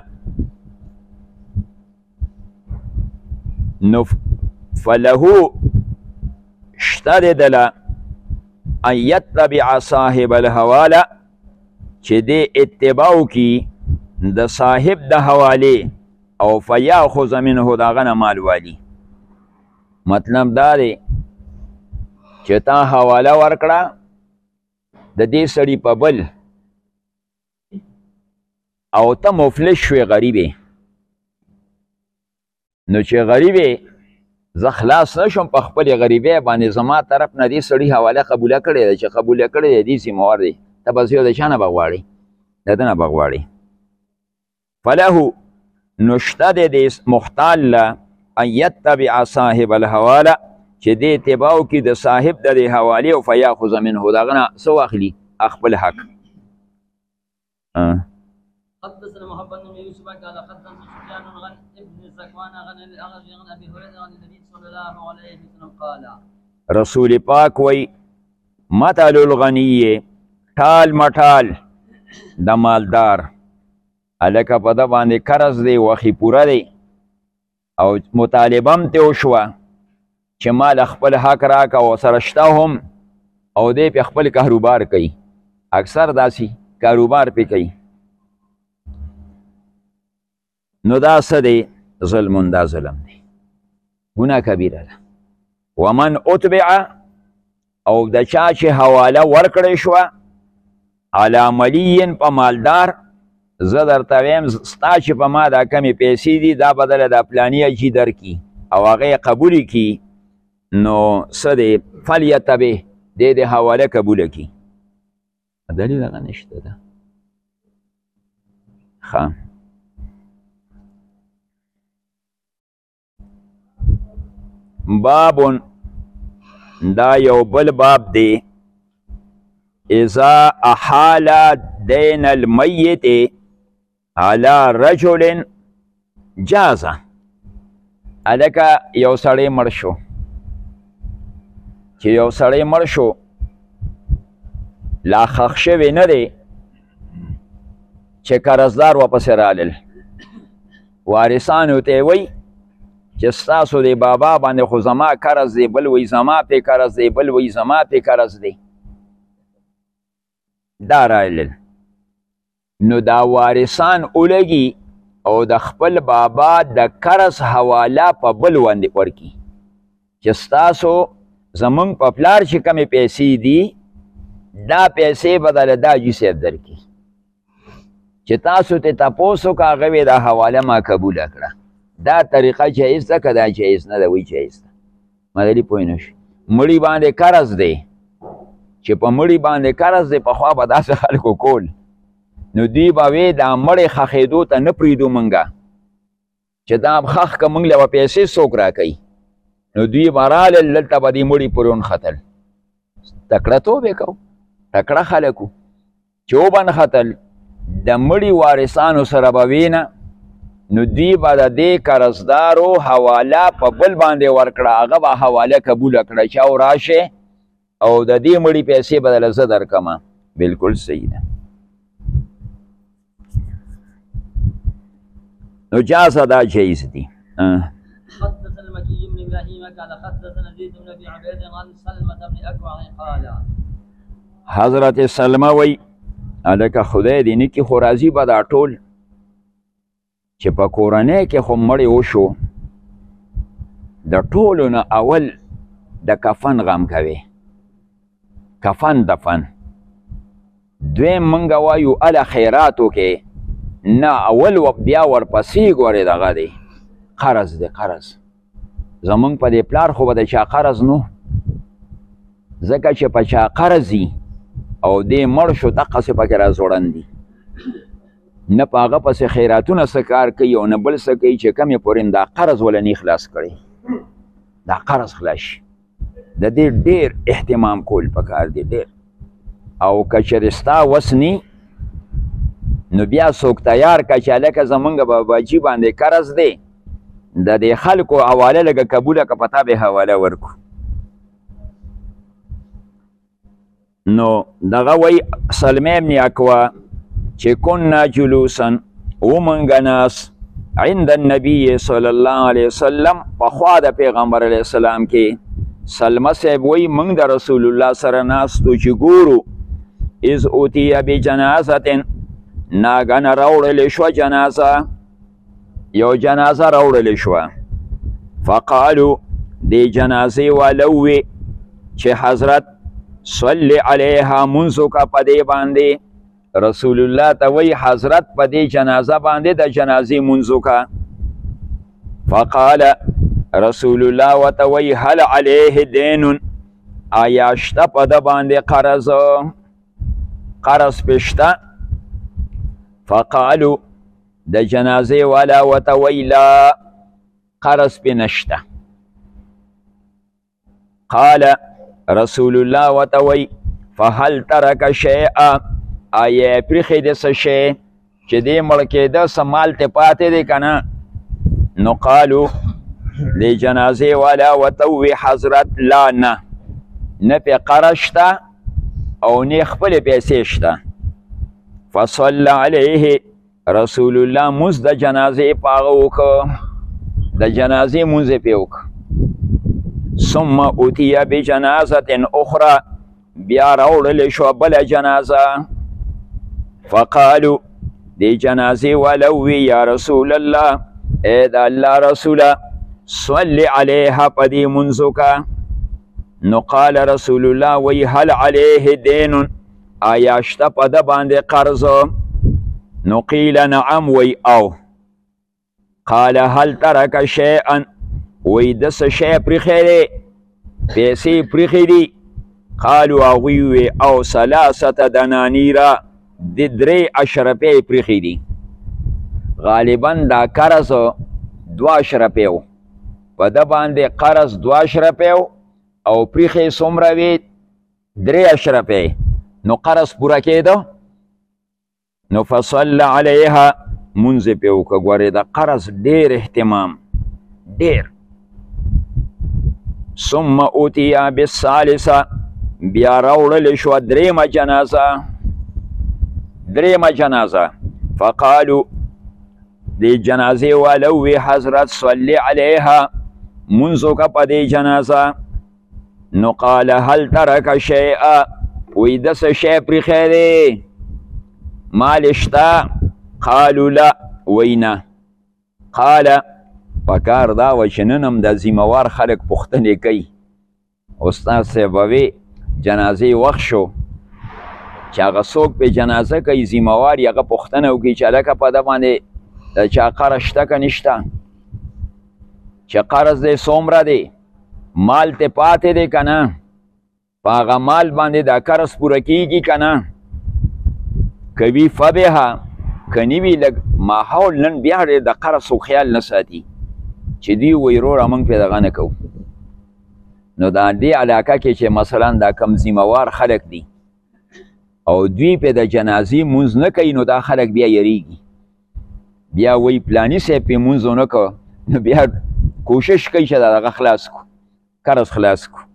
نو فله شته د دله ان یتبع صاحب الحواله چې دې اتباع وکړي د صاحب د حوالې او فیاخذ منه د هغه نه مال والي. مطلب دا دی چې تا حواله ورکړه د دې سړي په بل او ته مفلس شوې غریبې نو چې غریبې زه خلاص نه شم په خپلې غریبۍ باندې زما طرف نه دې سړي حواله قبوله کړې ده چې قبوله کړې ده دې ذمهوار دی ته بس یو د چا نه به غواړې د ده نه به غواړې. فله نو شته دی دې محتال له ان یتبع صاحب الحواله چې دې اتباع وکړي د صاحب د دې حوالې او فیاخذ منه د هغه نه څه واخلي خپل حق. حدثنا محمد بن يوسف قال حدثنا سفيان عن ابن زكوان عن الاعرج عن ابي هريره عن النبي صلى الله عليه وسلم قال رسول پاک وی مثل الغنی ټال مټال د مالدار الکه په د باندې قرض دی وخی پوره دی او مطالبه هم ته وشوه چې مال خپل حق راکه او سره شته هم او دی په خپل کاروبار کوي اکثر داسې کاروبار پې کوي نو دا څه دی ظلمون دا ظلم دی ګناه کبیره ده. ومن اتبع او د چا چې حواله ورکړی شوه علی ملیین په مالدار زه درته ویم ستا چې په ما دا کمې پیسې دي دا بدله د پلاني اجي درکي او هغه یې قبول کي نو څه دی فلیتبع دې د حواله قبوله کي. دلیل هغه نشته ده. ښه بابون دا یو بل باب دی اذا احال دین المیت علی رجل جازه الکه یو سړی مړ شو چې یو سړی مړ شو لا خښ شوی نه دی چې قرضدار واپس رالل وارثانو ته وی چې ستاسو دی بابا باندې خو زما قرض دی بل وی زما پې قرض دی بل وی زما پې قرض دی دا رالل نو دا وارثان اولګي او د خپل بابا د قرض حواله په بل باندې ورکي چې ستاسو زمونږ په پلار چې کمې پیسې دي دا پیسې بدله دا جي صاحب درکي چې تاسو ته تپوس وکړه هغه وی دا حواله ما قبوله کړه. دا طریقه جایز ده که دا جایز نه ده؟ وی جایز ده. مدلی پوه نه شي مړي باندې قرض دی چې په مړي باندې قرض دی پخوا به داسې خلکو کول نو دوی به وی دا مړې خښېدو ته نه پرېږدو مونږه چې دا خښ که مونږ له به پیسې څوک راکوي نو دوی به رالل دلته به دې مړي پورې ونښتل تکړه توب یې کو تکړه خلک وو چې وبنښتل د مړي وارثانو سره به وینه نو دوی به د دې قرضدارو حواله په بل باندې ورکړه هغه به حواله قبوله کړه چې او راشه او د دې مړي پیسې به دله زه درکمه بلکل صحیح ده نو جازه دا جایز دي حدثنا المكي بن ابراهيم قال حدثنا زيد بن ابي عبيد عن سلمة بن اكوع قال حضرت سلمه وی الکه خدای دې نه کې خو راځي به دا ټول چې په کورنۍ کې خو مړی وشو د ټولو نه اول د کفن غم کوي کفن دفن دویم منګه وایو اله خیراتو کې نه اول و بیا ورپسې ګورې دغه دی قرض دی قرض زمونږ په دې پلار خو به د چا قرض نو ځکه چې په چا قرض وي او دې مړ شو دقسې پکې راځوړندي نه په هغه پسې خیراتونه څه کار کوي او نه بل څه کوي چې کم یې پورې دا قرض ولنی خلاص کړي دا قرض خلاص شي د دې ډېر اهتمام کول پکار دی ډېر او که چېرې ستا وس نی نو بیا څوک تیار که چې هلکه زمونږ باباجي باندې قرض دی د دې خلکو حواله لږه قبوله که په تا به حواله ورکو نو دغه وی سلمه ابن اکوا چې کنا جلوسا ومنګه ناس عند النبي صلی الله علیه وسلم پخوا د پیغمبر علیه السلام کې سلمه صاحب وی موږ د رسول الله سره ناستو چې ګورو اذ اوتیه بجنازه ناګنه راوړلې شوه جنازه یو جنازه راوړلې شوه فقالو دې جنازې والا ووی چې حضرت صلی علیها منځو که په دې باندې رسول الله ته وی حضرت په دې جنازه باندې د جنازې منځو که فقال رسول الله ورته وی هل علیه دین آیا شته په ده باندې قرض قرض پې شته فقالو د جنازې والا ورته وی لا قرض پې نشته قال رسول الله ورته وی فهل ترک شیئا آیا پرېښی د څه شی چې دې مړ کېده څه مال ترې پاتې دی که نه نو قالو د جنازې والا ورته ووی حضرت لا نه نه پې قرض شته او نه خپلې پیسې شته فصلی علیه رسول الله مونځ د جنازې په هغه وکړه د جنازې مونځ یې پې وکړه ثم اوتیه بجنازة اخرى بیا راوړلې شوه بله جنازه فقالو دې جنازې والا ووی یا رسول الله ای د الله رسوله صلی علیها په دې منځو که نو قال رسول الله وی هل علیه دین آیا شته په ده باندې قرض نو قیل نعم وی او قال هل ترک شیئا وی د څه شی پرېښی دی پیسې پرېښې دي قالو هغوی وی او ثلاثة دنانیره د درې اشرفې پرېښې دي غالبا دا قرض دوه اشرفې و په ده باندې قرض دوه اشرفې و او پرېښې څومره وې درې اشرفې نو قرض پوره کېده نو فصل علیها مونځ یې پې وکړه ګورې د قرض ډېر اهتمام ډېر ثم اوتیا بالثالثه بیا راوړلې شوه درېیمه جنازه درېیمه جنازه فقالو دې جنازې والا ووی حضرت صلی علیها مونځ وکړه په دې جنازه نو قال هل ترک شیئا وی د څه شی پرېښی دی مال شته قالو لا وی نه قال پکار دا و چې نن هم د ذمهوار خلک پوښتنې کوي استاد صاحب به وی جنازې وخت شو چې هغه څوک پې جنازه کوي ذمهوار یې هغه پوښتنه وکړي چې هلکه په ده باندې د چا قرض شته که نشته چې قرض دی څومره دی مال ته پاتې دی که نه په هغه مال باندې دا قرض پوره کیږي که نه کوي فبها کنی وی لږ ماحول نن بیا د قرض خو خیال نه ساتي چې دوی وایي وروره موږ پرې دغه نه کوو نو دا دې علاقه کې چې مثلا دا کم ذمهوار خلک دي او دوی پې د جنازې مونځ نه کوي نو دا خلک بیا یریږي بیا وایي پلاني صاحب پې مونځ ونه کوه نو بیا کوشش کوي چې دا دغه خلاص کړو قرض خلاص کړو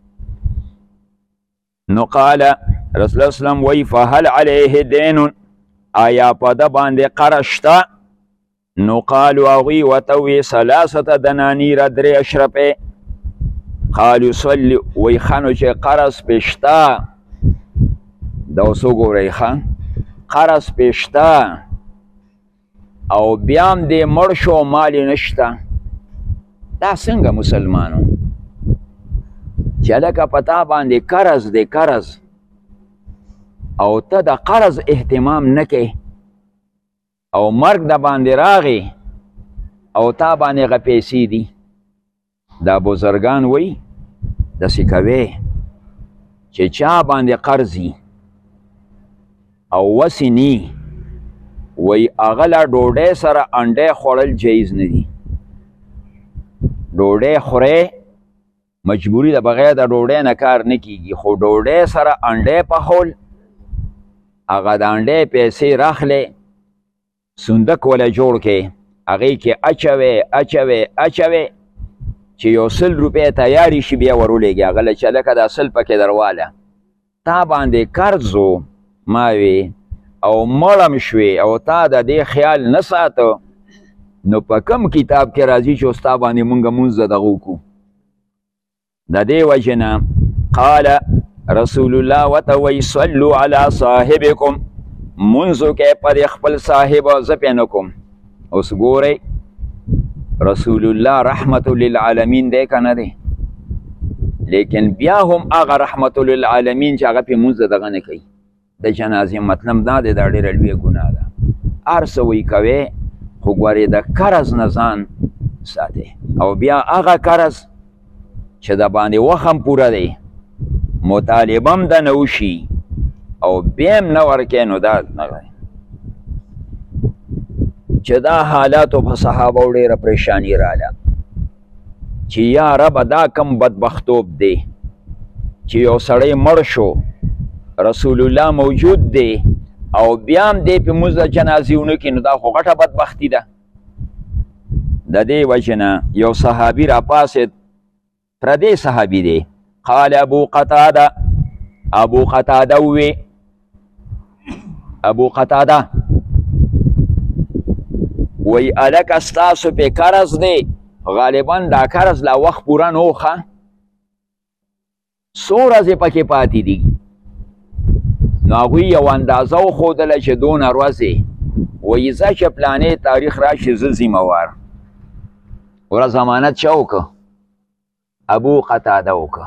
نو قال رسول الله سلم وایي فهل علیه دین آیا په ده باندې قرض شته نو قالو هغوی ورته وویل ثلاثة دنانیره درې اشرفې قالو صلی وایي ښه نو چې قرض پې شته دا اوس وګورئ ښه قرض پې شته او بیا هم دې مړ شو مال یې نشته دا څنګه مسلمانو چې لکه په تا باندې قرض دی قرض او ته د قرض اهتمام نه کوې او مرګ د باندې راغی او تا باندې هغه پیسې دي دا بزرګان وایي داسې کوې چې چا باندې قرض وي او وسې نی وایي هغه له ډوډۍ سره انډی خوړل جایز نه دي ډوډۍ خورې مجبوري د بغیر د ډوډۍ نه کار نه کیږي خو ډوډۍ سره انډی پخول هغه د انډی پیسې راخلې صندوق وله جوړ کې هغې کې اچوې اچوې اچوې چې یو سل روپۍ تیارې شي بیا ورولېږي هغه له چې لکه دا سل پکې درواله تا باندې قرض و ما وې او مړم شوې او تا د دې خیال نه ساته نو په کم کتاب کې راځي چې ستا باندې مونږ مونځ دغه وکړو د دې وجې نه قال رسول الله ورته وایي صلو علی صاحبکم منځو کې پر خپل صاحب زه پې نه کوم اوس ګورئ رسول الله رحمت للعالمین دی که نه دی لیکن بیا هم هغه رحمت للعالمین چې هغه پې مونځ دغه نه کوي د جنازې مطلب دا دی دا ډېره لویه ګناه ده هر څه وایي کوې خو ګورې د قرض نه ځان ساتې او بیا هغه قرض چې د باندې وخت هم پوره دی مطالبه هم د نه وشي او بیا هم نه ورکې نو دا چې دا حالاتو په صحابو ډېره پریشاني راله چې یا ربه دا کم بدبختوب دی چې یو سړی مړ شو رسول الله موجود دی او بیا هم دی پې مونځ د جنازې ونه کړي نو دا خو غټه بدبختي ده د دې وجې نه یو صحابي راپاڅېد پردی صحابي دی قال ابو قتاده ابو قتاده ووی ابو قتاده وی الک استاسو پې قرض دی غالبا دا قرض لا وخت پوره نه و ښه څو ورځې پکې پاتې دي نو هغوی یو اندازه وښودله چې دونه ورځې وایي ځه چې پلانې تاریخ راشي زه ذمهوار وره ضمانت چا وکړه ابو قتاده وکړه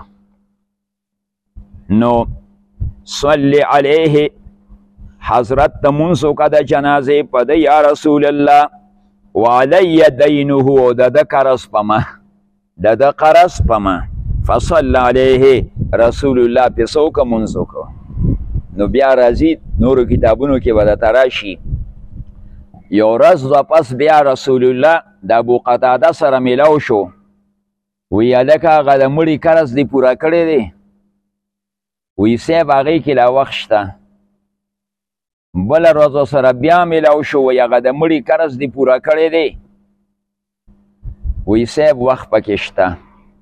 نو صلی علیه حضرت ته مونځ وکړه د جنازې په ده یا رسول الله وعلی دینه او د ده قرض په ما د ده قرض په ما فصلی علیه رسول الله پې څه وکړه مونځ وکړه نو بیا راځي نورو کتابونو کې به درته راشي یو ورځ واپس بیا رسول الله د ابو قتاده سره میلاو شو وی هلکه هغه د مړي قرض دې پوره کړی دی وی صاحب هغې کې لا وخت شته بله ورځ سره بیا میلاو شو وی هغه د مړي قرض دې پوره کړی دی وی صاحب وخت پکې شته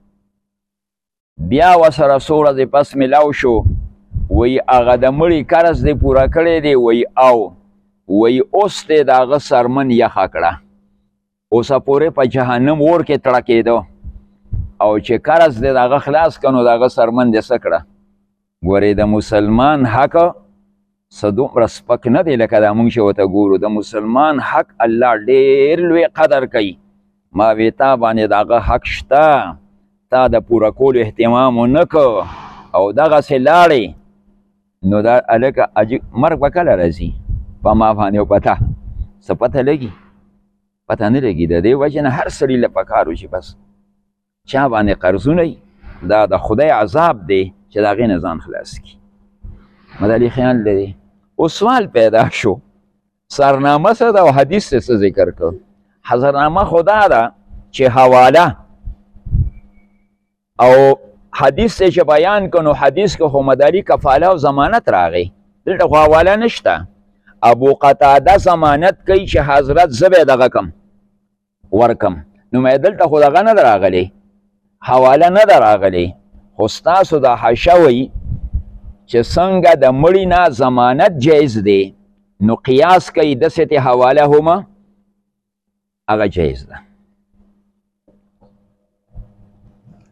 بیا ورسره څو ورځې پس میلاو شو وی هغه د مړي قرض دې پوره کړی دی وی او وی اوس دې د هغه سرمن یخه کړه اوسه پورې په جهنم اور کې تړه کېده او چې قرض دې د هغه خلاص که نو د هغه سرمن دې څه کړه ګورې د مسلمان حق څه دومره سپک نه دی لکه دا مونږ چې ورته ګورو د مسلمان حق الله ډېر لوی قدر کوي ما وی تا باندې د هغه حق شته تا د پوره کولو اهتمام ونه که او دغسې لاړې نو دا هلکه مرګ به کله راځي په ما باندې او په تا څه پته لګي پته نه لګي د دې وجې نه هر سړي له پکار و چې بس چا باندې قرضونه وي دا د خدای عذاب دی چې د هغې نه ځان خلاص کړي مدلي خیال لري او سوال پیدا شو سرنامه څه ده او حدیث څه ذکر کړ حضرنامه خدا ده چې حواله او حدیث چې بیان کنو حدیث که محمد علي کفاله او ضمانت راغی دلته خو حواله نشته ابو قتاده ضمانت کوي چې حضرت زه به دغه کم ورکم نو مې دلته خو دغه نه ده راغلی حواله نه ده راغلی خو ستاسو دا حشه وی چې څنګه د مړي نه ضمانت جایز دی نو قیاس کوي داسې ته حواله هم هغه جایز ده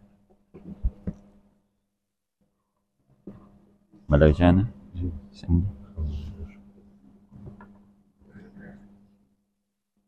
ملک جانه څنګه